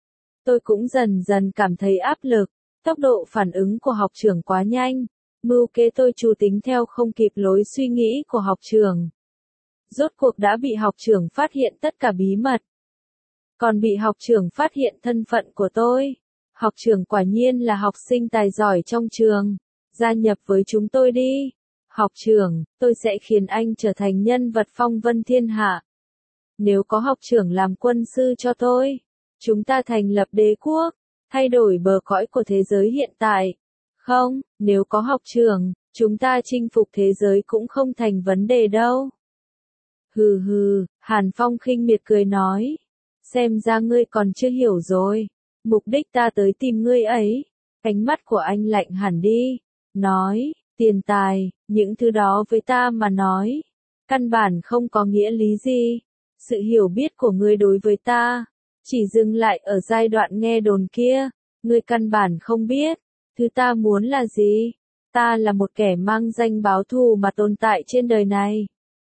Tôi cũng dần dần cảm thấy áp lực, tốc độ phản ứng của học trưởng quá nhanh, mưu kế tôi chủ tính theo không kịp lối suy nghĩ của học trưởng. Rốt cuộc đã bị học trưởng phát hiện tất cả bí mật. Còn bị học trưởng phát hiện thân phận của tôi. Học trưởng quả nhiên là học sinh tài giỏi trong trường. Gia nhập với chúng tôi đi. Học trưởng, tôi sẽ khiến anh trở thành nhân vật phong vân thiên hạ. Nếu có học trưởng làm quân sư cho tôi, chúng ta thành lập đế quốc, thay đổi bờ cõi của thế giới hiện tại. Không, nếu có học trưởng, chúng ta chinh phục thế giới cũng không thành vấn đề đâu. Hừ hừ, Hàn Phong khinh miệt cười nói. Xem ra ngươi còn chưa hiểu rồi. Mục đích ta tới tìm ngươi ấy. Ánh mắt của anh lạnh hẳn đi. Nói, tiền tài, những thứ đó với ta mà nói. Căn bản không có nghĩa lý gì. Sự hiểu biết của ngươi đối với ta, chỉ dừng lại ở giai đoạn nghe đồn kia. Ngươi căn bản không biết. Thứ ta muốn là gì? Ta là một kẻ mang danh báo thù mà tồn tại trên đời này.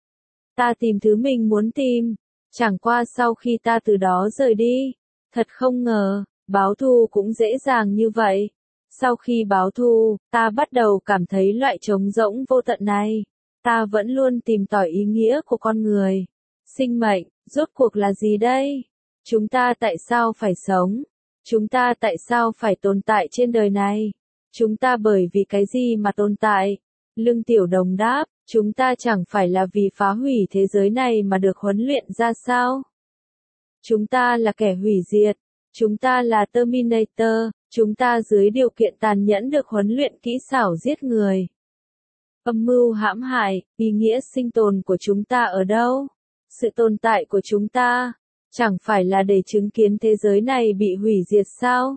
Ta tìm thứ mình muốn tìm. Chẳng qua sau khi ta từ đó rời đi, thật không ngờ, báo thù cũng dễ dàng như vậy. Sau khi báo thù, ta bắt đầu cảm thấy loại trống rỗng vô tận này. Ta vẫn luôn tìm tòi ý nghĩa của con người. Sinh mệnh, rốt cuộc là gì đây? Chúng ta tại sao phải sống? Chúng ta tại sao phải tồn tại trên đời này? Chúng ta bởi vì cái gì mà tồn tại? Lương Tiểu Đồng đáp, chúng ta chẳng phải là vì phá hủy thế giới này mà được huấn luyện ra sao? Chúng ta là kẻ hủy diệt. Chúng ta là Terminator. Chúng ta dưới điều kiện tàn nhẫn được huấn luyện kỹ xảo giết người. Âm mưu hãm hại, ý nghĩa sinh tồn của chúng ta ở đâu? Sự tồn tại của chúng ta, chẳng phải là để chứng kiến thế giới này bị hủy diệt sao?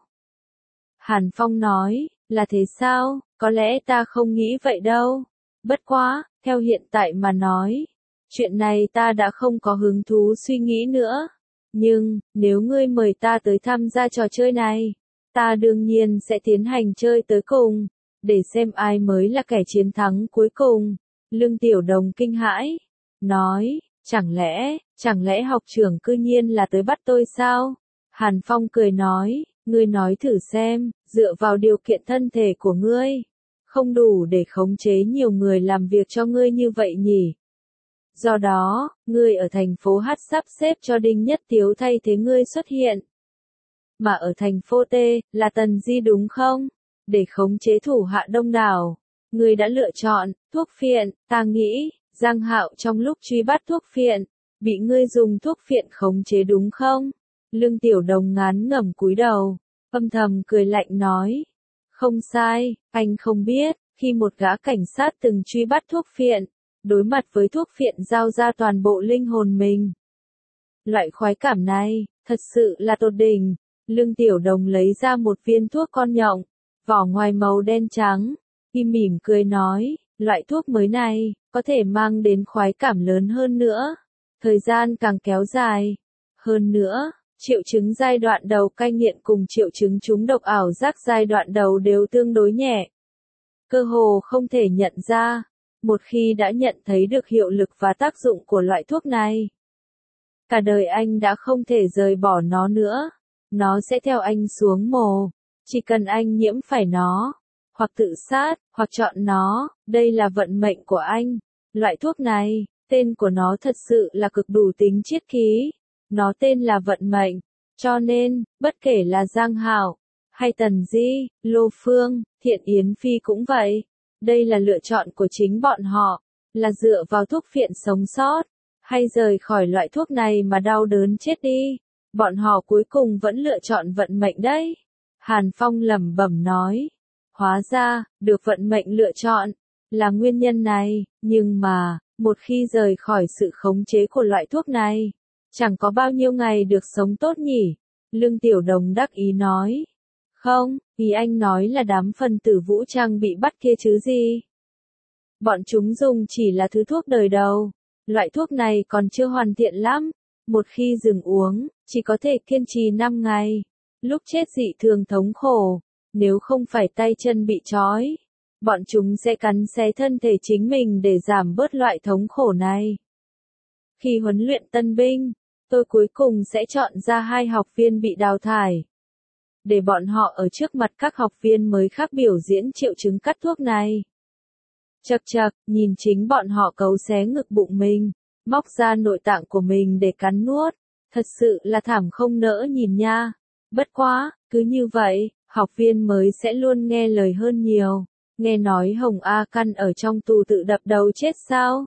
Hàn Phong nói, là thế sao? Có lẽ ta không nghĩ vậy đâu. Bất quá, theo hiện tại mà nói, chuyện này ta đã không có hứng thú suy nghĩ nữa. Nhưng, nếu ngươi mời ta tới tham gia trò chơi này, ta đương nhiên sẽ tiến hành chơi tới cùng, để xem ai mới là kẻ chiến thắng cuối cùng. Lương Tiểu Đồng kinh hãi, nói, chẳng lẽ, chẳng lẽ học trưởng cư nhiên là tới bắt tôi sao? Hàn Phong cười nói, ngươi nói thử xem, dựa vào điều kiện thân thể của ngươi, không đủ để khống chế nhiều người làm việc cho ngươi như vậy nhỉ? Do đó, ngươi ở thành phố H sắp xếp cho Đinh Nhất Tiếu thay thế ngươi xuất hiện. Mà ở thành phố T, là Tần Di đúng không? Để khống chế thủ hạ đông đảo, ngươi đã lựa chọn, thuốc phiện, ta nghĩ, Giang Hạo trong lúc truy bắt thuốc phiện, bị ngươi dùng thuốc phiện khống chế đúng không? Lương Tiểu Đồng ngán ngẩm cúi đầu, âm thầm cười lạnh nói. Không sai, anh không biết, khi một gã cảnh sát từng truy bắt thuốc phiện, đối mặt với thuốc phiện giao ra toàn bộ linh hồn mình. Loại khoái cảm này, thật sự là tột đỉnh. Lương Tiểu Đồng lấy ra một viên thuốc con nhộng, vỏ ngoài màu đen trắng, khi mỉm cười nói, loại thuốc mới này, có thể mang đến khoái cảm lớn hơn nữa, thời gian càng kéo dài. Hơn nữa, triệu chứng giai đoạn đầu cai nghiện cùng triệu chứng trúng độc ảo giác giai đoạn đầu đều tương đối nhẹ. Cơ hồ không thể nhận ra, một khi đã nhận thấy được hiệu lực và tác dụng của loại thuốc này, cả đời anh đã không thể rời bỏ nó nữa. Nó sẽ theo anh xuống mồ, chỉ cần anh nhiễm phải nó, hoặc tự sát, hoặc chọn nó, đây là vận mệnh của anh. Loại thuốc này, tên của nó thật sự là cực đủ tính triết khí, nó tên là vận mệnh, cho nên, bất kể là Giang Hạo, hay Tần Di, Lô Phương, Thiện Yến Phi cũng vậy, đây là lựa chọn của chính bọn họ, là dựa vào thuốc phiện sống sót, hay rời khỏi loại thuốc này mà đau đớn chết đi. Bọn họ cuối cùng vẫn lựa chọn vận mệnh đấy. Hàn Phong lẩm bẩm nói. Hóa ra, được vận mệnh lựa chọn, là nguyên nhân này, nhưng mà, một khi rời khỏi sự khống chế của loại thuốc này, chẳng có bao nhiêu ngày được sống tốt nhỉ? Lương Tiểu Đồng đắc ý nói. Không, ý anh nói là đám phần tử vũ trang bị bắt kia chứ gì? Bọn chúng dùng chỉ là thứ thuốc đời đầu. Loại thuốc này còn chưa hoàn thiện lắm. Một khi dừng uống, chỉ có thể kiên trì năm ngày. Lúc chết dị thường thống khổ, nếu không phải tay chân bị trói, bọn chúng sẽ cắn xé thân thể chính mình để giảm bớt loại thống khổ này. Khi huấn luyện tân binh, tôi cuối cùng sẽ chọn ra hai học viên bị đào thải, để bọn họ ở trước mặt các học viên mới khác biểu diễn triệu chứng cắt thuốc này. Chậc chậc, nhìn chính bọn họ cấu xé ngực bụng mình, móc ra nội tạng của mình để cắn nuốt, thật sự là thảm không nỡ nhìn nha. Bất quá, cứ như vậy, học viên mới sẽ luôn nghe lời hơn nhiều. Nghe nói Hồng A Căn ở trong tù tự đập đầu chết sao?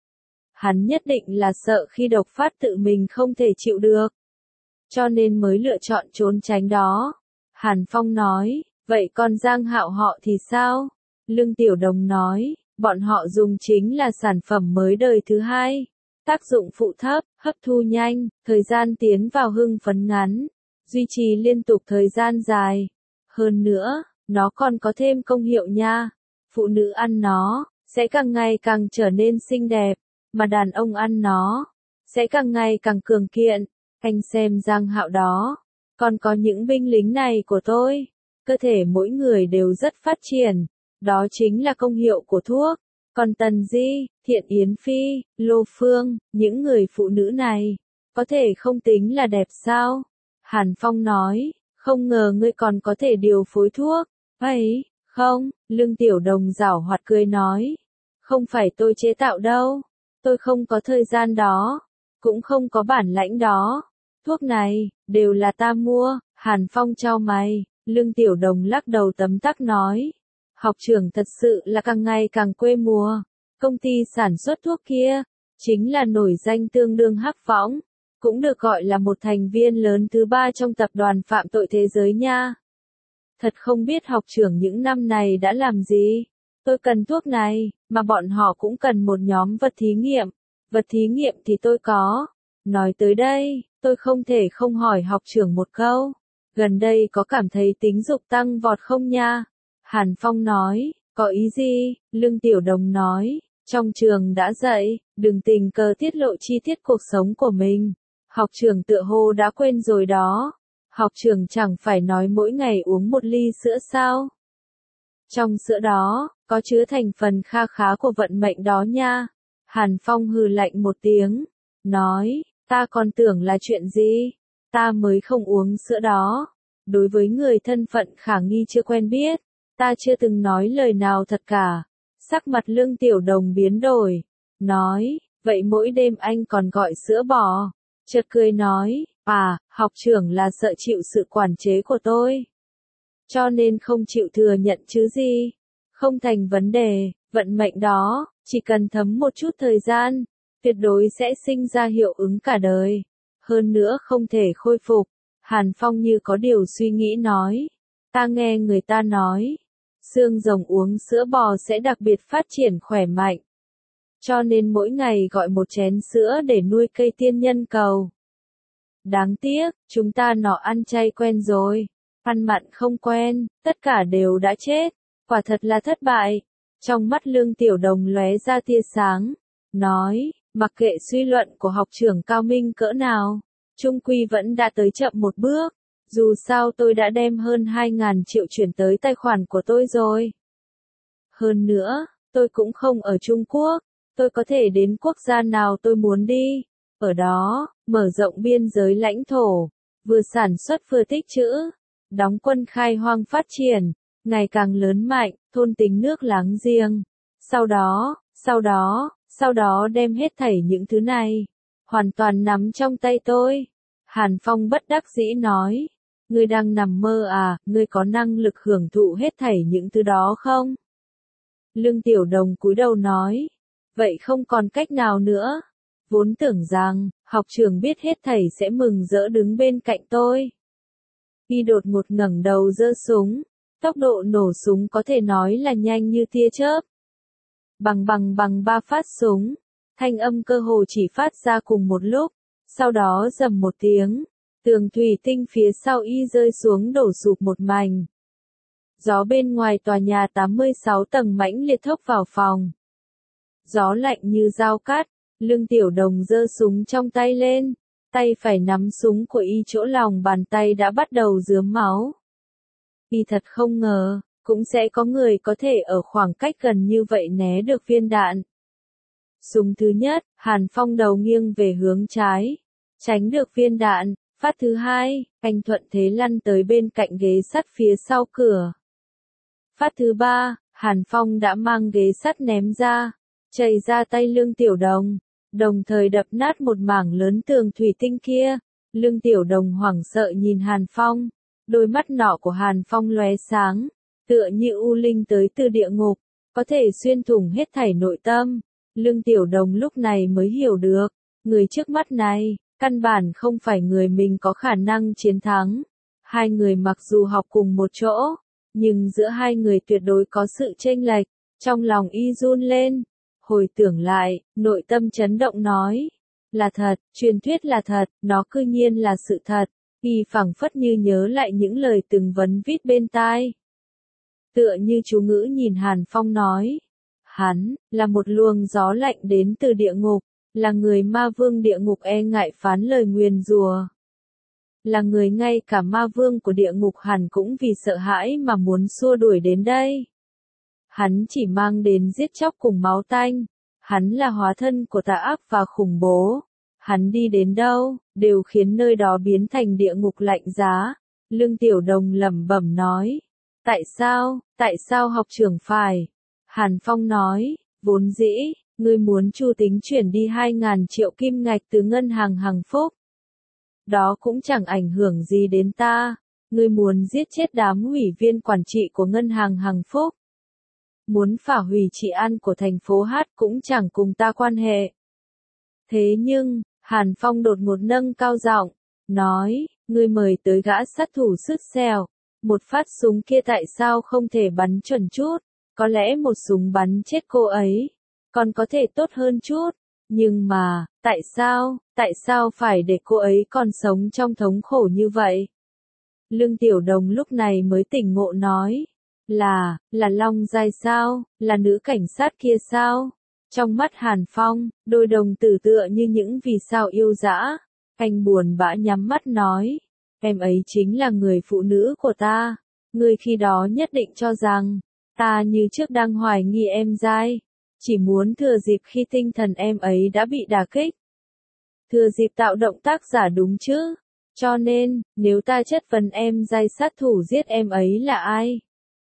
Hắn nhất định là sợ khi độc phát tự mình không thể chịu được, cho nên mới lựa chọn trốn tránh đó. Hàn Phong nói, vậy còn Giang Hạo họ thì sao? Lương Tiểu Đồng nói, bọn họ dùng chính là sản phẩm mới đời thứ hai. Tác dụng phụ thấp, hấp thu nhanh, thời gian tiến vào hưng phấn ngắn, duy trì liên tục thời gian dài. Hơn nữa, nó còn có thêm công hiệu nha. Phụ nữ ăn nó, sẽ càng ngày càng trở nên xinh đẹp, mà đàn ông ăn nó, sẽ càng ngày càng cường kiện. Anh xem Giang Hạo đó, còn có những binh lính này của tôi, cơ thể mỗi người đều rất phát triển, đó chính là công hiệu của thuốc. Còn Tần Di, Thiện Yến Phi, Lô Phương, những người phụ nữ này, có thể không tính là đẹp sao? Hàn Phong nói, không ngờ ngươi còn có thể điều phối thuốc. Ấy, không, Lương Tiểu Đồng giảo hoạt cười nói, không phải tôi chế tạo đâu, tôi không có thời gian đó, cũng không có bản lãnh đó. Thuốc này, đều là ta mua. Hàn Phong chau mày, Lương Tiểu Đồng lắc đầu tấm tắc nói. Học trưởng thật sự là càng ngày càng quê mùa. Công ty sản xuất thuốc kia, chính là nổi danh tương đương Hắc Võng, cũng được gọi là một thành viên lớn thứ ba trong tập đoàn phạm tội thế giới nha. Thật không biết học trưởng những năm này đã làm gì. Tôi cần thuốc này, mà bọn họ cũng cần một nhóm vật thí nghiệm. Vật thí nghiệm thì tôi có. Nói tới đây, tôi không thể không hỏi học trưởng một câu. Gần đây có cảm thấy tính dục tăng vọt không nha? Hàn Phong nói, có ý gì? Lương Tiểu Đồng nói, Trong trường đã dạy, đừng tình cờ tiết lộ chi tiết cuộc sống của mình. Học trưởng tựa hồ đã quên rồi đó. Học trưởng chẳng phải nói mỗi ngày uống một ly sữa sao? Trong sữa đó, có chứa thành phần kha khá của vận mệnh đó nha. Hàn Phong hừ lạnh một tiếng, nói, ta còn tưởng là chuyện gì? Ta mới không uống sữa đó. Đối với người thân phận khả nghi chưa quen biết, ta chưa từng nói lời nào thật cả. Sắc mặt Lương Tiểu Đồng biến đổi, nói, vậy mỗi đêm anh còn gọi sữa bò. Chợt cười nói, à, học trưởng là sợ chịu sự quản chế của tôi. Cho nên không chịu thừa nhận chứ gì. Không thành vấn đề, vận mệnh đó, chỉ cần thấm một chút thời gian, tuyệt đối sẽ sinh ra hiệu ứng cả đời. Hơn nữa không thể khôi phục. Hàn Phong như có điều suy nghĩ nói. Ta nghe người ta nói, xương rồng uống sữa bò sẽ đặc biệt phát triển khỏe mạnh. Cho nên mỗi ngày gọi một chén sữa để nuôi cây tiên nhân cầu. Đáng tiếc, chúng ta nọ ăn chay quen rồi. Ăn mặn không quen, tất cả đều đã chết. Quả thật là thất bại. Trong mắt Lương Tiểu Đồng lóe ra tia sáng. Nói, mặc kệ suy luận của học trưởng cao minh cỡ nào, chung quy vẫn đã tới chậm một bước. Dù sao tôi đã đem hơn hai ngàn triệu chuyển tới tài khoản của tôi rồi. Hơn nữa, tôi cũng không ở Trung Quốc. Tôi có thể đến quốc gia nào tôi muốn đi. Ở đó, mở rộng biên giới lãnh thổ. Vừa sản xuất vừa tích trữ. Đóng quân khai hoang phát triển. Ngày càng lớn mạnh, thôn tính nước láng giềng. Sau đó, sau đó, sau đó đem hết thảy những thứ này. Hoàn toàn nắm trong tay tôi. Hàn Phong bất đắc dĩ nói. Ngươi đang nằm mơ à, ngươi có năng lực hưởng thụ hết thảy những thứ đó không? Lương Tiểu Đồng cúi đầu nói. Vậy không còn cách nào nữa. Vốn tưởng rằng, học trưởng biết hết thảy sẽ mừng rỡ đứng bên cạnh tôi. Y đột ngột ngẩng đầu giơ súng. Tốc độ nổ súng có thể nói là nhanh như tia chớp. Bằng bằng bằng ba phát súng. Thanh âm cơ hồ chỉ phát ra cùng một lúc. Sau đó rầm một tiếng. Tường thủy tinh phía sau y rơi xuống đổ sụp một mảnh. Gió bên ngoài tòa nhà tám mươi sáu tầng mãnh liệt thốc vào phòng. Gió lạnh như dao cắt. Lương Tiểu Đồng giơ súng trong tay lên. Tay phải nắm súng của y chỗ lòng bàn tay đã bắt đầu rướm máu. Y thật không ngờ, cũng sẽ có người có thể ở khoảng cách gần như vậy né được viên đạn. Súng thứ nhất, Hàn Phong đầu nghiêng về hướng trái. Tránh được viên đạn. Phát thứ hai, anh thuận thế lăn tới bên cạnh ghế sắt phía sau cửa. Phát thứ ba, Hàn Phong đã mang ghế sắt ném ra, chảy ra tay Lương Tiểu Đồng, đồng thời đập nát một mảng lớn tường thủy tinh kia. Lương Tiểu Đồng hoảng sợ nhìn Hàn Phong, đôi mắt nọ của Hàn Phong lóe sáng, tựa như u linh tới từ địa ngục, có thể xuyên thủng hết thảy nội tâm. Lương Tiểu Đồng lúc này mới hiểu được, người trước mắt này, căn bản không phải người mình có khả năng chiến thắng. Hai người mặc dù học cùng một chỗ, nhưng giữa hai người tuyệt đối có sự chênh lệch. Trong lòng y run lên, hồi tưởng lại, nội tâm chấn động nói, là thật, truyền thuyết là thật, nó cư nhiên là sự thật. Y phảng phất như nhớ lại những lời từng vấn vít bên tai. Tựa như chú ngữ nhìn Hàn Phong nói, hắn, là một luồng gió lạnh đến từ địa ngục. Là người ma vương địa ngục e ngại phán lời nguyền rủa. Là người ngay cả ma vương của địa ngục hẳn cũng vì sợ hãi mà muốn xua đuổi đến đây. Hắn chỉ mang đến giết chóc cùng máu tanh. Hắn là hóa thân của tà ác và khủng bố. Hắn đi đến đâu, đều khiến nơi đó biến thành địa ngục lạnh giá. Lương Tiểu Đồng lẩm bẩm nói. Tại sao, tại sao học trưởng phải? Hàn Phong nói, vốn dĩ, ngươi muốn Chu Tính chuyển đi hai ngàn triệu kim ngạch từ ngân hàng Hằng Phúc. Đó cũng chẳng ảnh hưởng gì đến ta. Ngươi muốn giết chết đám ủy viên quản trị của ngân hàng Hằng Phúc. Muốn phá hủy trị an của thành phố Hát cũng chẳng cùng ta quan hệ. Thế nhưng, Hàn Phong đột ngột nâng cao giọng, nói, ngươi mời tới gã sát thủ sứt sẹo. Một phát súng kia tại sao không thể bắn chuẩn chút? Có lẽ một súng bắn chết cô ấy còn có thể tốt hơn chút, nhưng mà, tại sao, tại sao phải để cô ấy còn sống trong thống khổ như vậy? Lương Tiểu Đồng lúc này mới tỉnh ngộ nói, là, là Long Giai sao, là nữ cảnh sát kia sao? Trong mắt Hàn Phong, đôi đồng tử tựa như những vì sao yêu dã. Anh buồn bã nhắm mắt nói, em ấy chính là người phụ nữ của ta. Ngươi khi đó nhất định cho rằng, ta như trước đang hoài nghi em dai. Chỉ muốn thừa dịp khi tinh thần em ấy đã bị đả kích. Thừa dịp tạo động tác giả đúng chứ. Cho nên, nếu ta chất vấn em dai sát thủ giết em ấy là ai?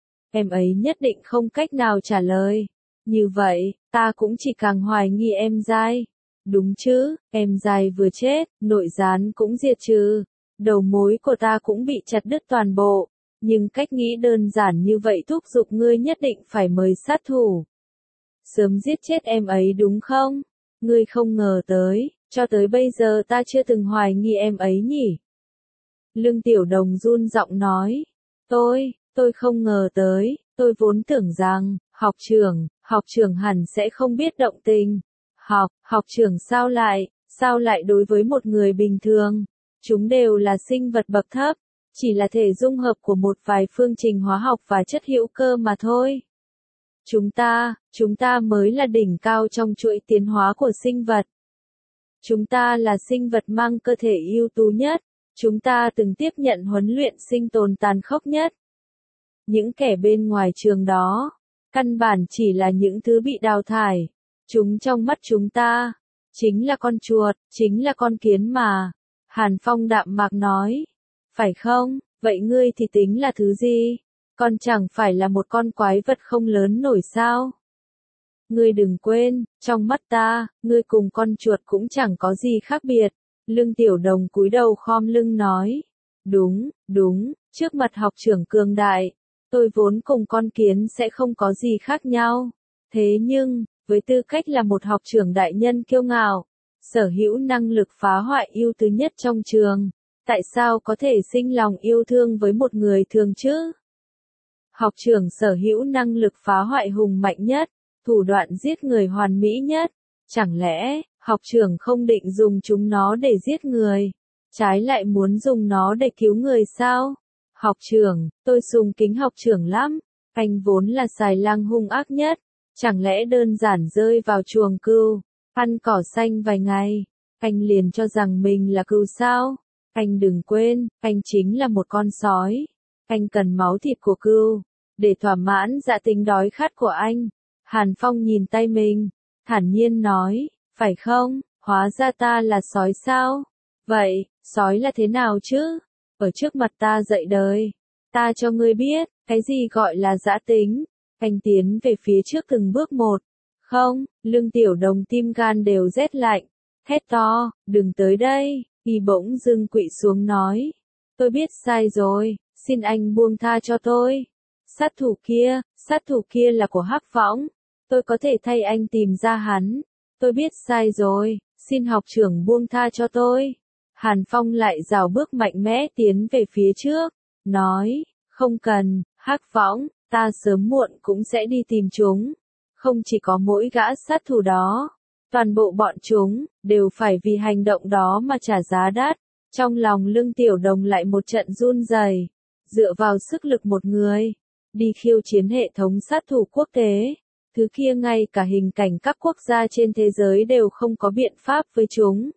Em ấy nhất định không cách nào trả lời. Như vậy, ta cũng chỉ càng hoài nghi em dai. Đúng chứ, em dai vừa chết, nội gián cũng diệt trừ. Đầu mối của ta cũng bị chặt đứt toàn bộ. Nhưng cách nghĩ đơn giản như vậy thúc giục ngươi nhất định phải mời sát thủ. Sớm giết chết em ấy đúng không? Ngươi không ngờ tới, cho tới bây giờ ta chưa từng hoài nghi em ấy nhỉ? Lương Tiểu Đồng run giọng nói. Tôi, tôi không ngờ tới, tôi vốn tưởng rằng, học trưởng, học trưởng hẳn sẽ không biết động tình. Học, học trưởng sao lại, sao lại đối với một người bình thường? Chúng đều là sinh vật bậc thấp, chỉ là thể dung hợp của một vài phương trình hóa học và chất hữu cơ mà thôi. Chúng ta, chúng ta mới là đỉnh cao trong chuỗi tiến hóa của sinh vật. Chúng ta là sinh vật mang cơ thể ưu tú nhất. Chúng ta từng tiếp nhận huấn luyện sinh tồn tàn khốc nhất. Những kẻ bên ngoài trường đó, căn bản chỉ là những thứ bị đào thải. Chúng trong mắt chúng ta, chính là con chuột, chính là con kiến mà. Hàn Phong đạm mạc nói. Phải không, vậy ngươi thì tính là thứ gì? Con chẳng phải là một con quái vật không lớn nổi sao? Ngươi đừng quên, trong mắt ta, ngươi cùng con chuột cũng chẳng có gì khác biệt. Lương Tiểu Đồng cúi đầu khom lưng nói. Đúng, đúng, trước mặt học trưởng cường đại, tôi vốn cùng con kiến sẽ không có gì khác nhau. Thế nhưng, với tư cách là một học trưởng đại nhân kiêu ngạo, sở hữu năng lực phá hoại ưu tú nhất trong trường, tại sao có thể sinh lòng yêu thương với một người thường chứ? Học trưởng sở hữu năng lực phá hoại hùng mạnh nhất, thủ đoạn giết người hoàn mỹ nhất, chẳng lẽ, học trưởng không định dùng chúng nó để giết người, trái lại muốn dùng nó để cứu người sao? Học trưởng, tôi sùng kính học trưởng lắm, anh vốn là xài lang hung ác nhất, chẳng lẽ đơn giản rơi vào chuồng cừu, ăn cỏ xanh vài ngày, anh liền cho rằng mình là cừu sao? Anh đừng quên, anh chính là một con sói, anh cần máu thịt của cừu, để thỏa mãn dạ tính đói khát của anh. Hàn Phong nhìn tay mình, thản nhiên nói, phải không, hóa ra ta là sói sao? Vậy, sói là thế nào chứ? Ở trước mặt ta dậy đời, ta cho ngươi biết, cái gì gọi là dã tính. Anh tiến về phía trước từng bước một. Không, Lương Tiểu Đồng tim gan đều rét lạnh, hét to, đừng tới đây. Y bỗng dưng quỵ xuống nói, tôi biết sai rồi, xin anh buông tha cho tôi. Sát thủ kia, sát thủ kia là của Hắc Võng, tôi có thể thay anh tìm ra hắn. Tôi biết sai rồi, xin học trưởng buông tha cho tôi. Hàn Phong lại rảo bước mạnh mẽ tiến về phía trước, nói, không cần, Hắc Võng, ta sớm muộn cũng sẽ đi tìm chúng. Không chỉ có mỗi gã sát thủ đó, toàn bộ bọn chúng, đều phải vì hành động đó mà trả giá đắt. Trong lòng Lương Tiểu Đồng lại một trận run rẩy, dựa vào sức lực một người, đi khiêu chiến hệ thống sát thủ quốc tế. Thứ kia ngay cả hình cảnh các quốc gia trên thế giới đều không có biện pháp với chúng.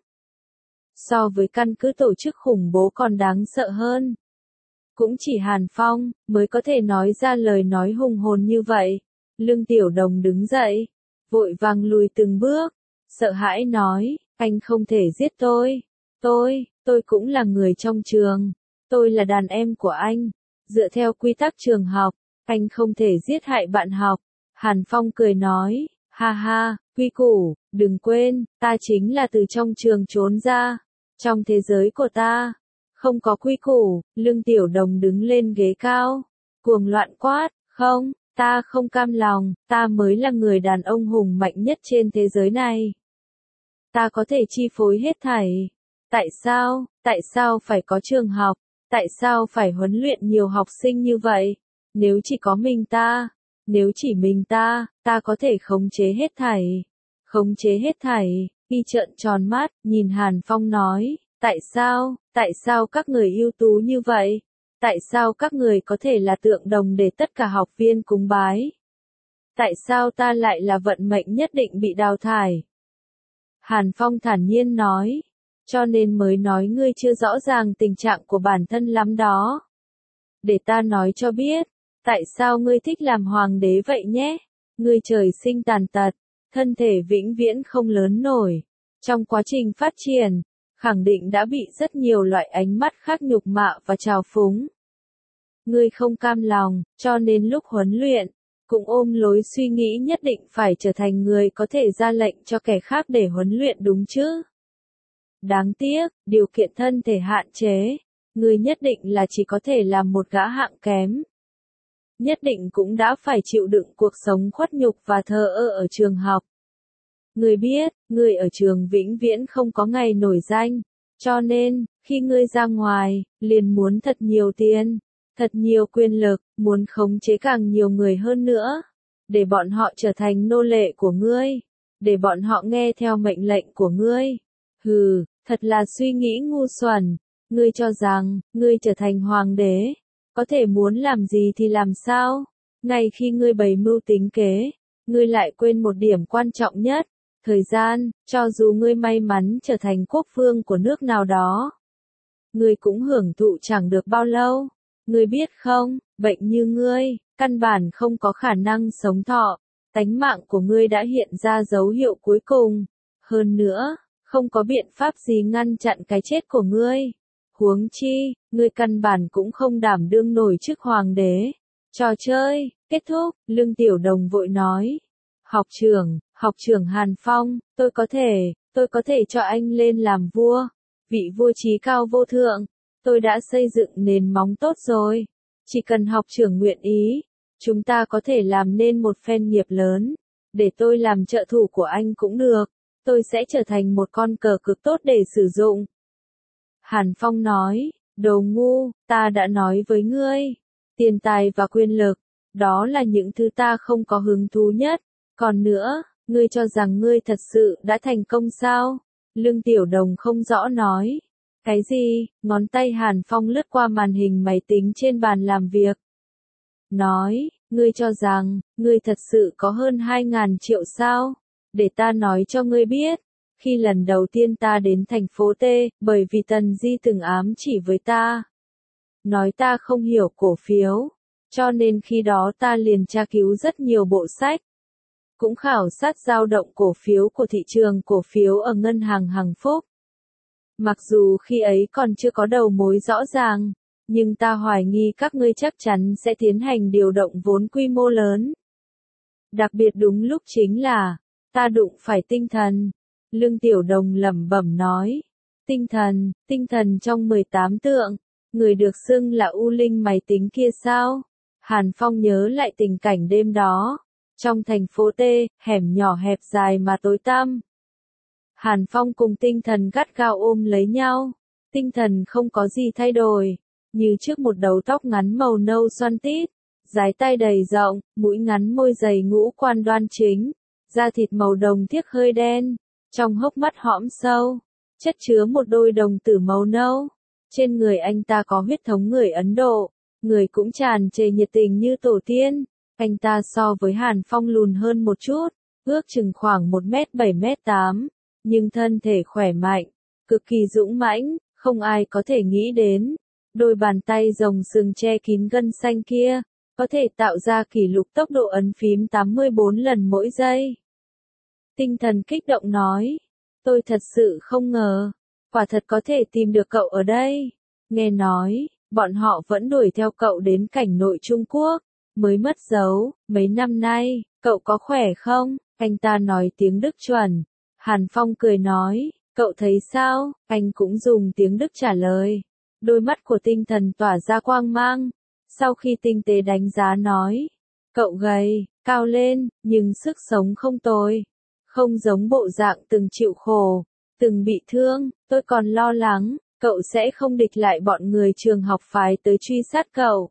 So với căn cứ tổ chức khủng bố còn đáng sợ hơn. Cũng chỉ Hàn Phong mới có thể nói ra lời nói hùng hồn như vậy. Lương Tiểu Đồng đứng dậy, vội vàng lùi từng bước, sợ hãi nói, anh không thể giết tôi. Tôi, tôi cũng là người trong trường. Tôi là đàn em của anh. Dựa theo quy tắc trường học, anh không thể giết hại bạn học. Hàn Phong cười nói, ha ha, quy củ, đừng quên, ta chính là từ trong trường trốn ra. Trong thế giới của ta, không có quy củ. Lương Tiểu Đồng đứng lên ghế cao, cuồng loạn quát, không, ta không cam lòng, ta mới là người đàn ông hùng mạnh nhất trên thế giới này. Ta có thể chi phối hết thảy. Tại sao, tại sao phải có trường học, tại sao phải huấn luyện nhiều học sinh như vậy? Nếu chỉ có mình ta, nếu chỉ mình ta, ta có thể khống chế hết thảy. Khống chế hết thảy. Y trợn tròn mắt, nhìn Hàn Phong nói, tại sao, tại sao các người ưu tú như vậy? Tại sao các người có thể là tượng đồng để tất cả học viên cúng bái? Tại sao ta lại là vận mệnh nhất định bị đào thải? Hàn Phong thản nhiên nói. Cho nên mới nói ngươi chưa rõ ràng tình trạng của bản thân lắm đó. Để ta nói cho biết, tại sao ngươi thích làm hoàng đế vậy nhé? Ngươi trời sinh tàn tật, thân thể vĩnh viễn không lớn nổi. Trong quá trình phát triển, khẳng định đã bị rất nhiều loại ánh mắt khác nhục mạ và trào phúng. Ngươi không cam lòng, cho nên lúc huấn luyện, cũng ôm lối suy nghĩ nhất định phải trở thành người có thể ra lệnh cho kẻ khác để huấn luyện đúng chứ. Đáng tiếc, điều kiện thân thể hạn chế, ngươi nhất định là chỉ có thể làm một gã hạng kém. Nhất định cũng đã phải chịu đựng cuộc sống khuất nhục và thờ ơ ở trường học. Ngươi biết, ngươi ở trường vĩnh viễn không có ngày nổi danh, cho nên, khi ngươi ra ngoài, liền muốn thật nhiều tiền, thật nhiều quyền lực, muốn khống chế càng nhiều người hơn nữa, để bọn họ trở thành nô lệ của ngươi, để bọn họ nghe theo mệnh lệnh của ngươi. Hừ, thật là suy nghĩ ngu xuẩn, ngươi cho rằng, ngươi trở thành hoàng đế, có thể muốn làm gì thì làm sao, ngay khi ngươi bày mưu tính kế, ngươi lại quên một điểm quan trọng nhất, thời gian, cho dù ngươi may mắn trở thành quốc vương của nước nào đó, ngươi cũng hưởng thụ chẳng được bao lâu, ngươi biết không, bệnh như ngươi, căn bản không có khả năng sống thọ, tánh mạng của ngươi đã hiện ra dấu hiệu cuối cùng, hơn nữa, không có biện pháp gì ngăn chặn cái chết của ngươi. Huống chi, ngươi căn bản cũng không đảm đương nổi chức hoàng đế. Trò chơi, kết thúc, Lương Tiểu Đồng vội nói. Học trưởng, học trưởng Hàn Phong, tôi có thể, tôi có thể cho anh lên làm vua. Vị vua trí cao vô thượng, tôi đã xây dựng nền móng tốt rồi. Chỉ cần học trưởng nguyện ý, chúng ta có thể làm nên một phen nghiệp lớn. Để tôi làm trợ thủ của anh cũng được. Tôi sẽ trở thành một con cờ cực tốt để sử dụng. Hàn Phong nói, đồ ngu, ta đã nói với ngươi, tiền tài và quyền lực, đó là những thứ ta không có hứng thú nhất. Còn nữa, ngươi cho rằng ngươi thật sự đã thành công sao? Lương Tiểu Đồng không rõ nói. Cái gì? Ngón tay Hàn Phong lướt qua màn hình máy tính trên bàn làm việc. Nói, ngươi cho rằng, ngươi thật sự có hơn hai ngàn triệu sao? Để ta nói cho ngươi biết. Khi lần đầu tiên ta đến thành phố T, bởi vì Tần Di từng ám chỉ với ta. Nói ta không hiểu cổ phiếu. Cho nên khi đó ta liền tra cứu rất nhiều bộ sách. Cũng khảo sát dao động cổ phiếu của thị trường cổ phiếu ở ngân hàng Hằng Phúc. Mặc dù khi ấy còn chưa có đầu mối rõ ràng, nhưng ta hoài nghi các ngươi chắc chắn sẽ tiến hành điều động vốn quy mô lớn. Đặc biệt đúng lúc chính là, ta đụng phải tinh thần. Lương Tiểu Đồng lẩm bẩm nói. Tinh thần, tinh thần trong mười tám tượng, người được xưng là U Linh máy tính kia sao? Hàn Phong nhớ lại tình cảnh đêm đó. Trong thành phố T, hẻm nhỏ hẹp dài mà tối tăm. Hàn Phong cùng tinh thần gắt gao ôm lấy nhau. Tinh thần không có gì thay đổi. Như trước một đầu tóc ngắn màu nâu xoăn tít. Dái tai đầy rộng, mũi ngắn môi dày ngũ quan đoan chính. Da thịt màu đồng thiếc hơi đen. Trong hốc mắt hõm sâu, chất chứa một đôi đồng tử màu nâu. Trên người anh ta có huyết thống người Ấn Độ, người cũng tràn trề nhiệt tình như tổ tiên. Anh ta so với Hàn Phong lùn hơn một chút, ước chừng khoảng một mét bảy mét tám, nhưng thân thể khỏe mạnh, cực kỳ dũng mãnh, không ai có thể nghĩ đến. Đôi bàn tay rồng sừng che kín gân xanh kia, có thể tạo ra kỷ lục tốc độ ấn phím tám mươi bốn lần mỗi giây. Tinh thần kích động nói, tôi thật sự không ngờ, quả thật có thể tìm được cậu ở đây. Nghe nói, bọn họ vẫn đuổi theo cậu đến cảnh nội Trung Quốc, mới mất dấu, mấy năm nay, cậu có khỏe không? Anh ta nói tiếng Đức chuẩn. Hàn Phong cười nói, cậu thấy sao? Anh cũng dùng tiếng Đức trả lời. Đôi mắt của tinh thần tỏa ra quang mang. Sau khi tinh tế đánh giá nói, cậu gầy, cao lên, nhưng sức sống không tồi. Không giống bộ dạng từng chịu khổ, từng bị thương, tôi còn lo lắng, cậu sẽ không địch lại bọn người trường học phái tới truy sát cậu.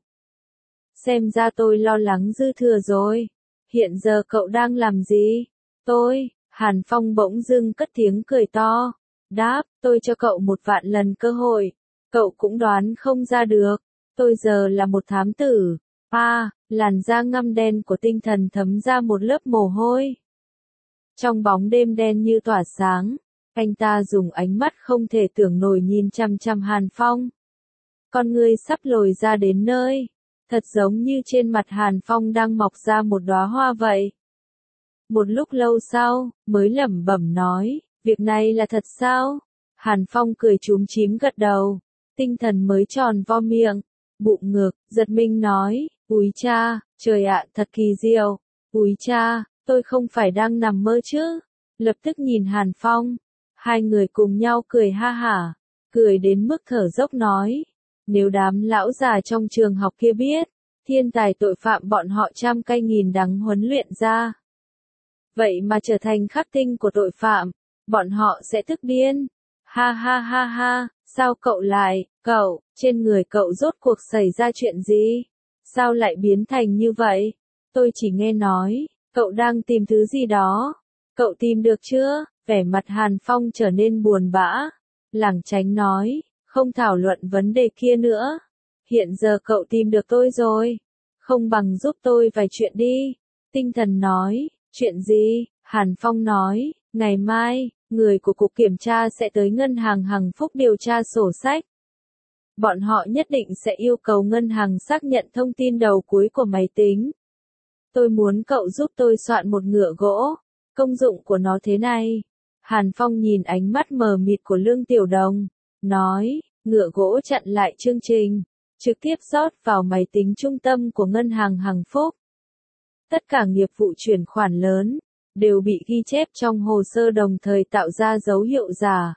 Xem ra tôi lo lắng dư thừa rồi. Hiện giờ cậu đang làm gì? Tôi, Hàn Phong bỗng dưng cất tiếng cười to. Đáp, tôi cho cậu một vạn lần cơ hội. Cậu cũng đoán không ra được. Tôi giờ là một thám tử. A, làn da ngăm đen của Tinh Thần thấm ra một lớp mồ hôi. Trong bóng đêm đen như tỏa sáng, anh ta dùng ánh mắt không thể tưởng nổi nhìn chằm chằm Hàn Phong. Con người sắp lồi ra đến nơi, thật giống như trên mặt Hàn Phong đang mọc ra một đóa hoa vậy. Một lúc lâu sau, mới lẩm bẩm nói, việc này là thật sao? Hàn Phong cười chúm chím gật đầu, Tinh Thần mới tròn vo miệng, bụng ngược, giật mình nói, úi cha, trời ạ, thật kỳ diệu, úi cha, tôi không phải đang nằm mơ chứ? Lập tức nhìn Hàn Phong, hai người cùng nhau cười ha hả, cười đến mức thở dốc nói, nếu đám lão già trong trường học kia biết, thiên tài tội phạm bọn họ trăm cây nghìn đắng huấn luyện ra. Vậy mà trở thành khắc tinh của tội phạm, bọn họ sẽ tức điên. Ha ha ha ha, sao cậu lại, cậu, trên người cậu rốt cuộc xảy ra chuyện gì? Sao lại biến thành như vậy? Tôi chỉ nghe nói, cậu đang tìm thứ gì đó. Cậu tìm được chưa? Vẻ mặt Hàn Phong trở nên buồn bã. Lảng tránh nói, không thảo luận vấn đề kia nữa. Hiện giờ cậu tìm được tôi rồi. Không bằng giúp tôi vài chuyện đi. Tinh Thần nói, chuyện gì? Hàn Phong nói, ngày mai, người của cục kiểm tra sẽ tới ngân hàng Hằng Phúc điều tra sổ sách. Bọn họ nhất định sẽ yêu cầu ngân hàng xác nhận thông tin đầu cuối của máy tính. Tôi muốn cậu giúp tôi soạn một ngựa gỗ. Công dụng của nó thế này. Hàn Phong nhìn ánh mắt mờ mịt của Lương Tiểu Đồng, nói, ngựa gỗ chặn lại chương trình, trực tiếp rót vào máy tính trung tâm của ngân hàng Hằng Phúc. Tất cả nghiệp vụ chuyển khoản lớn, đều bị ghi chép trong hồ sơ đồng thời tạo ra dấu hiệu giả.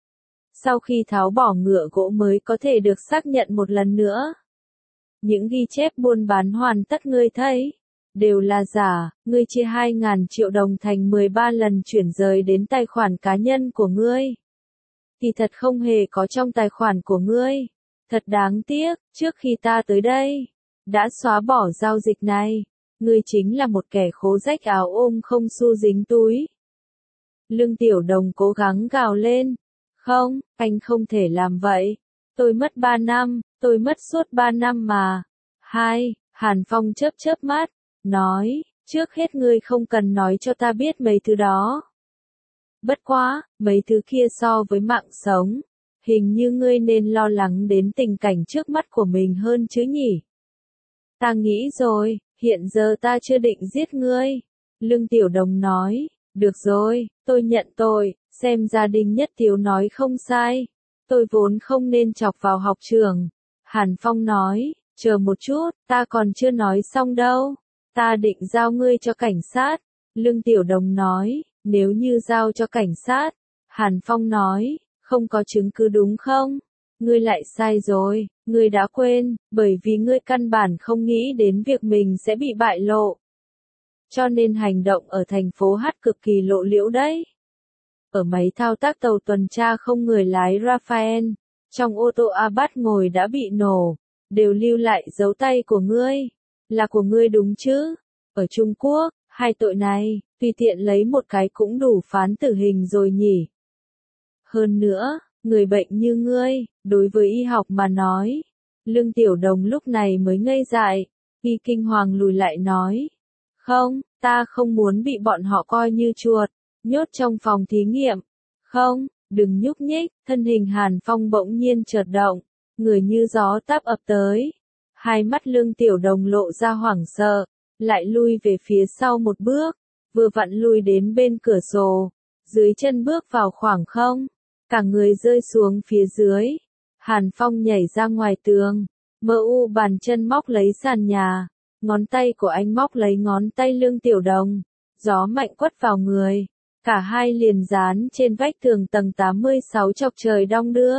Sau khi tháo bỏ ngựa gỗ mới có thể được xác nhận một lần nữa. Những ghi chép buôn bán hoàn tất ngươi thấy, đều là giả, ngươi chia hai ngàn triệu đồng thành mười ba lần chuyển rời đến tài khoản cá nhân của ngươi. Thì thật không hề có trong tài khoản của ngươi. Thật đáng tiếc, trước khi ta tới đây, đã xóa bỏ giao dịch này. Ngươi chính là một kẻ khố rách áo ôm không xu dính túi. Lương Tiểu Đồng cố gắng gào lên. Không, anh không thể làm vậy. Tôi mất ba năm, tôi mất suốt ba năm mà. Hai, Hàn Phong chớp chớp mắt, nói, trước hết ngươi không cần nói cho ta biết mấy thứ đó. Bất quá, mấy thứ kia so với mạng sống, hình như ngươi nên lo lắng đến tình cảnh trước mắt của mình hơn chứ nhỉ? Ta nghĩ rồi, hiện giờ ta chưa định giết ngươi. Lương Tiểu Đồng nói, được rồi, tôi nhận tội, xem gia đình Nhất Tiếu nói không sai. Tôi vốn không nên chọc vào học trường. Hàn Phong nói, chờ một chút, ta còn chưa nói xong đâu. Ta định giao ngươi cho cảnh sát. Lương Tiểu Đồng nói, nếu như giao cho cảnh sát. Hàn Phong nói, không có chứng cứ đúng không? Ngươi lại sai rồi, ngươi đã quên, bởi vì ngươi căn bản không nghĩ đến việc mình sẽ bị bại lộ. Cho nên hành động ở thành phố H cực kỳ lộ liễu đấy. Ở máy thao tác tàu tuần tra không người lái Raphael, trong ô tô Abbas ngồi đã bị nổ, đều lưu lại dấu tay của ngươi. Là của ngươi đúng chứ? Ở Trung Quốc, hai tội này, tùy tiện lấy một cái cũng đủ phán tử hình rồi nhỉ? Hơn nữa, người bệnh như ngươi, đối với y học mà nói. Lương Tiểu Đồng lúc này mới ngây dại, y kinh hoàng lùi lại nói. Không, ta không muốn bị bọn họ coi như chuột, nhốt trong phòng thí nghiệm. Không, đừng nhúc nhích, thân hình Hàn Phong bỗng nhiên chợt động, người như gió táp ập tới. Hai mắt Lương Tiểu Đồng lộ ra hoảng sợ, lại lui về phía sau một bước, vừa vặn lui đến bên cửa sổ, dưới chân bước vào khoảng không, cả người rơi xuống phía dưới. Hàn Phong nhảy ra ngoài tường, mơ u bàn chân móc lấy sàn nhà, ngón tay của anh móc lấy ngón tay Lương Tiểu Đồng, gió mạnh quất vào người, cả hai liền dán trên vách tường tầng tám mươi sáu chọc trời đong đưa.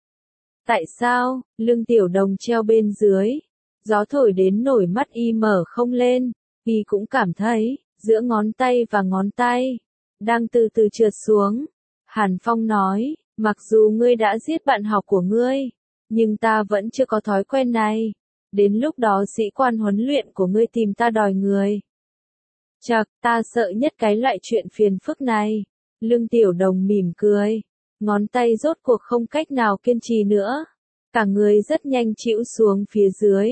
Tại sao? Lương Tiểu Đồng treo bên dưới, gió thổi đến nổi mắt y mở không lên, y cũng cảm thấy, giữa ngón tay và ngón tay, đang từ từ trượt xuống. Hàn Phong nói, mặc dù ngươi đã giết bạn học của ngươi, nhưng ta vẫn chưa có thói quen này. Đến lúc đó sĩ quan huấn luyện của ngươi tìm ta đòi người. Chậc, ta sợ nhất cái loại chuyện phiền phức này. Lương Tiểu Đồng mỉm cười, ngón tay rốt cuộc không cách nào kiên trì nữa. Cả người rất nhanh chịu xuống phía dưới.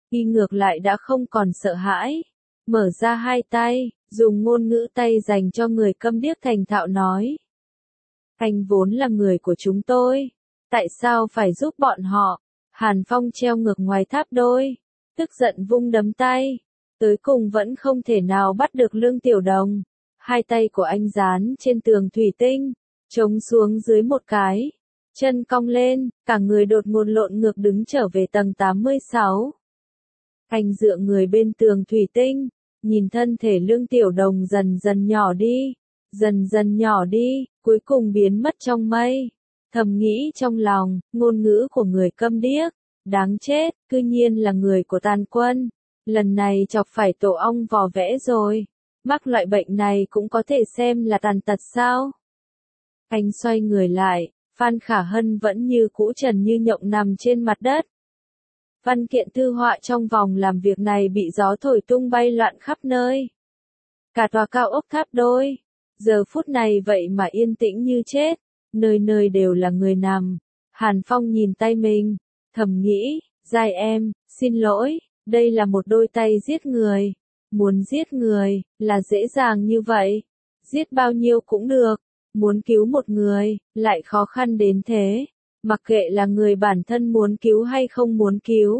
Y ngược lại đã không còn sợ hãi. Mở ra hai tay, dùng ngôn ngữ tay dành cho người câm điếc thành thạo nói. Anh vốn là người của chúng tôi. Tại sao phải giúp bọn họ? Hàn Phong treo ngược ngoài tháp đôi. Tức giận vung đấm tay. Tới cùng vẫn không thể nào bắt được Lương Tiểu Đồng. Hai tay của anh dán trên tường thủy tinh. Chống xuống dưới một cái. Chân cong lên, cả người đột ngột lộn ngược đứng trở về tầng tám mươi sáu. Anh dựa người bên tường thủy tinh. Nhìn thân thể Lương Tiểu Đồng dần dần nhỏ đi. Dần dần nhỏ đi, cuối cùng biến mất trong mây. Thầm nghĩ trong lòng, ngôn ngữ của người câm điếc. Đáng chết, cư nhiên là người của Tàn Quân. Lần này chọc phải tổ ong vò vẽ rồi. Mắc loại bệnh này cũng có thể xem là tàn tật sao? Anh xoay người lại, Phan Khả Hân vẫn như cũ trần như nhộng nằm trên mặt đất. Văn kiện thư họa trong vòng làm việc này bị gió thổi tung bay loạn khắp nơi. Cả tòa cao ốc tháp đôi. Giờ phút này vậy mà yên tĩnh như chết. Nơi nơi đều là người nằm. Hàn Phong nhìn tay mình. Thầm nghĩ, Giai em, xin lỗi, đây là một đôi tay giết người. Muốn giết người, là dễ dàng như vậy. Giết bao nhiêu cũng được. Muốn cứu một người, lại khó khăn đến thế. Mặc kệ là người bản thân muốn cứu hay không muốn cứu.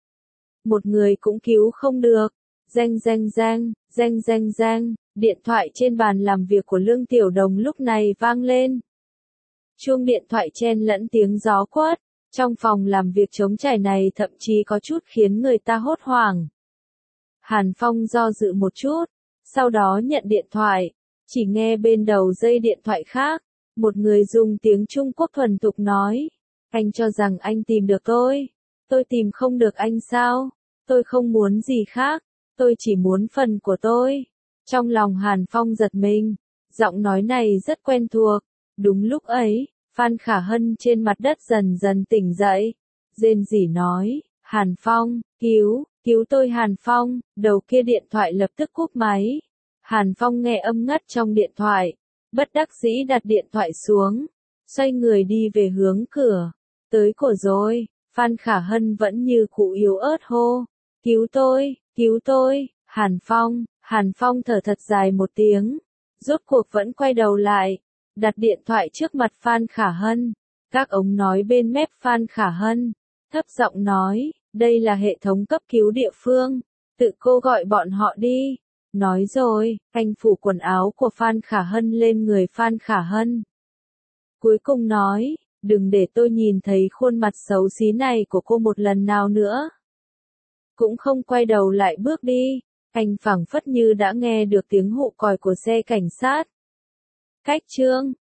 Một người cũng cứu không được. Reng reng reng, reng reng reng, điện thoại trên bàn làm việc của Lương Tiểu Đồng lúc này vang lên. Chuông điện thoại chen lẫn tiếng gió quát. Trong phòng làm việc trống trải này thậm chí có chút khiến người ta hốt hoảng. Hàn Phong do dự một chút, sau đó nhận điện thoại. Chỉ nghe bên đầu dây điện thoại khác, một người dùng tiếng Trung Quốc thuần thục nói. Anh cho rằng anh tìm được tôi. Tôi tìm không được anh sao? Tôi không muốn gì khác. Tôi chỉ muốn phần của tôi. Trong lòng Hàn Phong giật mình. Giọng nói này rất quen thuộc. Đúng lúc ấy, Phan Khả Hân trên mặt đất dần dần tỉnh dậy. Rên rỉ nói, Hàn Phong, cứu, cứu tôi Hàn Phong. Đầu kia điện thoại lập tức cúp máy. Hàn Phong nghe âm ngắt trong điện thoại. Bất đắc dĩ đặt điện thoại xuống. Xoay người đi về hướng cửa. Tới cổ rồi. Phan Khả Hân vẫn như cụ yếu ớt hô. Cứu tôi, cứu tôi, Hàn Phong. Hàn Phong thở thật dài một tiếng. Rốt cuộc vẫn quay đầu lại. Đặt điện thoại trước mặt Phan Khả Hân. Các ống nói bên mép Phan Khả Hân. Thấp giọng nói, đây là hệ thống cấp cứu địa phương. Tự cô gọi bọn họ đi. Nói rồi, anh phủ quần áo của Phan Khả Hân lên người Phan Khả Hân. Cuối cùng nói, đừng để tôi nhìn thấy khuôn mặt xấu xí này của cô một lần nào nữa. Cũng không quay đầu lại bước đi. Anh phảng phất như đã nghe được tiếng hụ còi của xe cảnh sát. Cách chương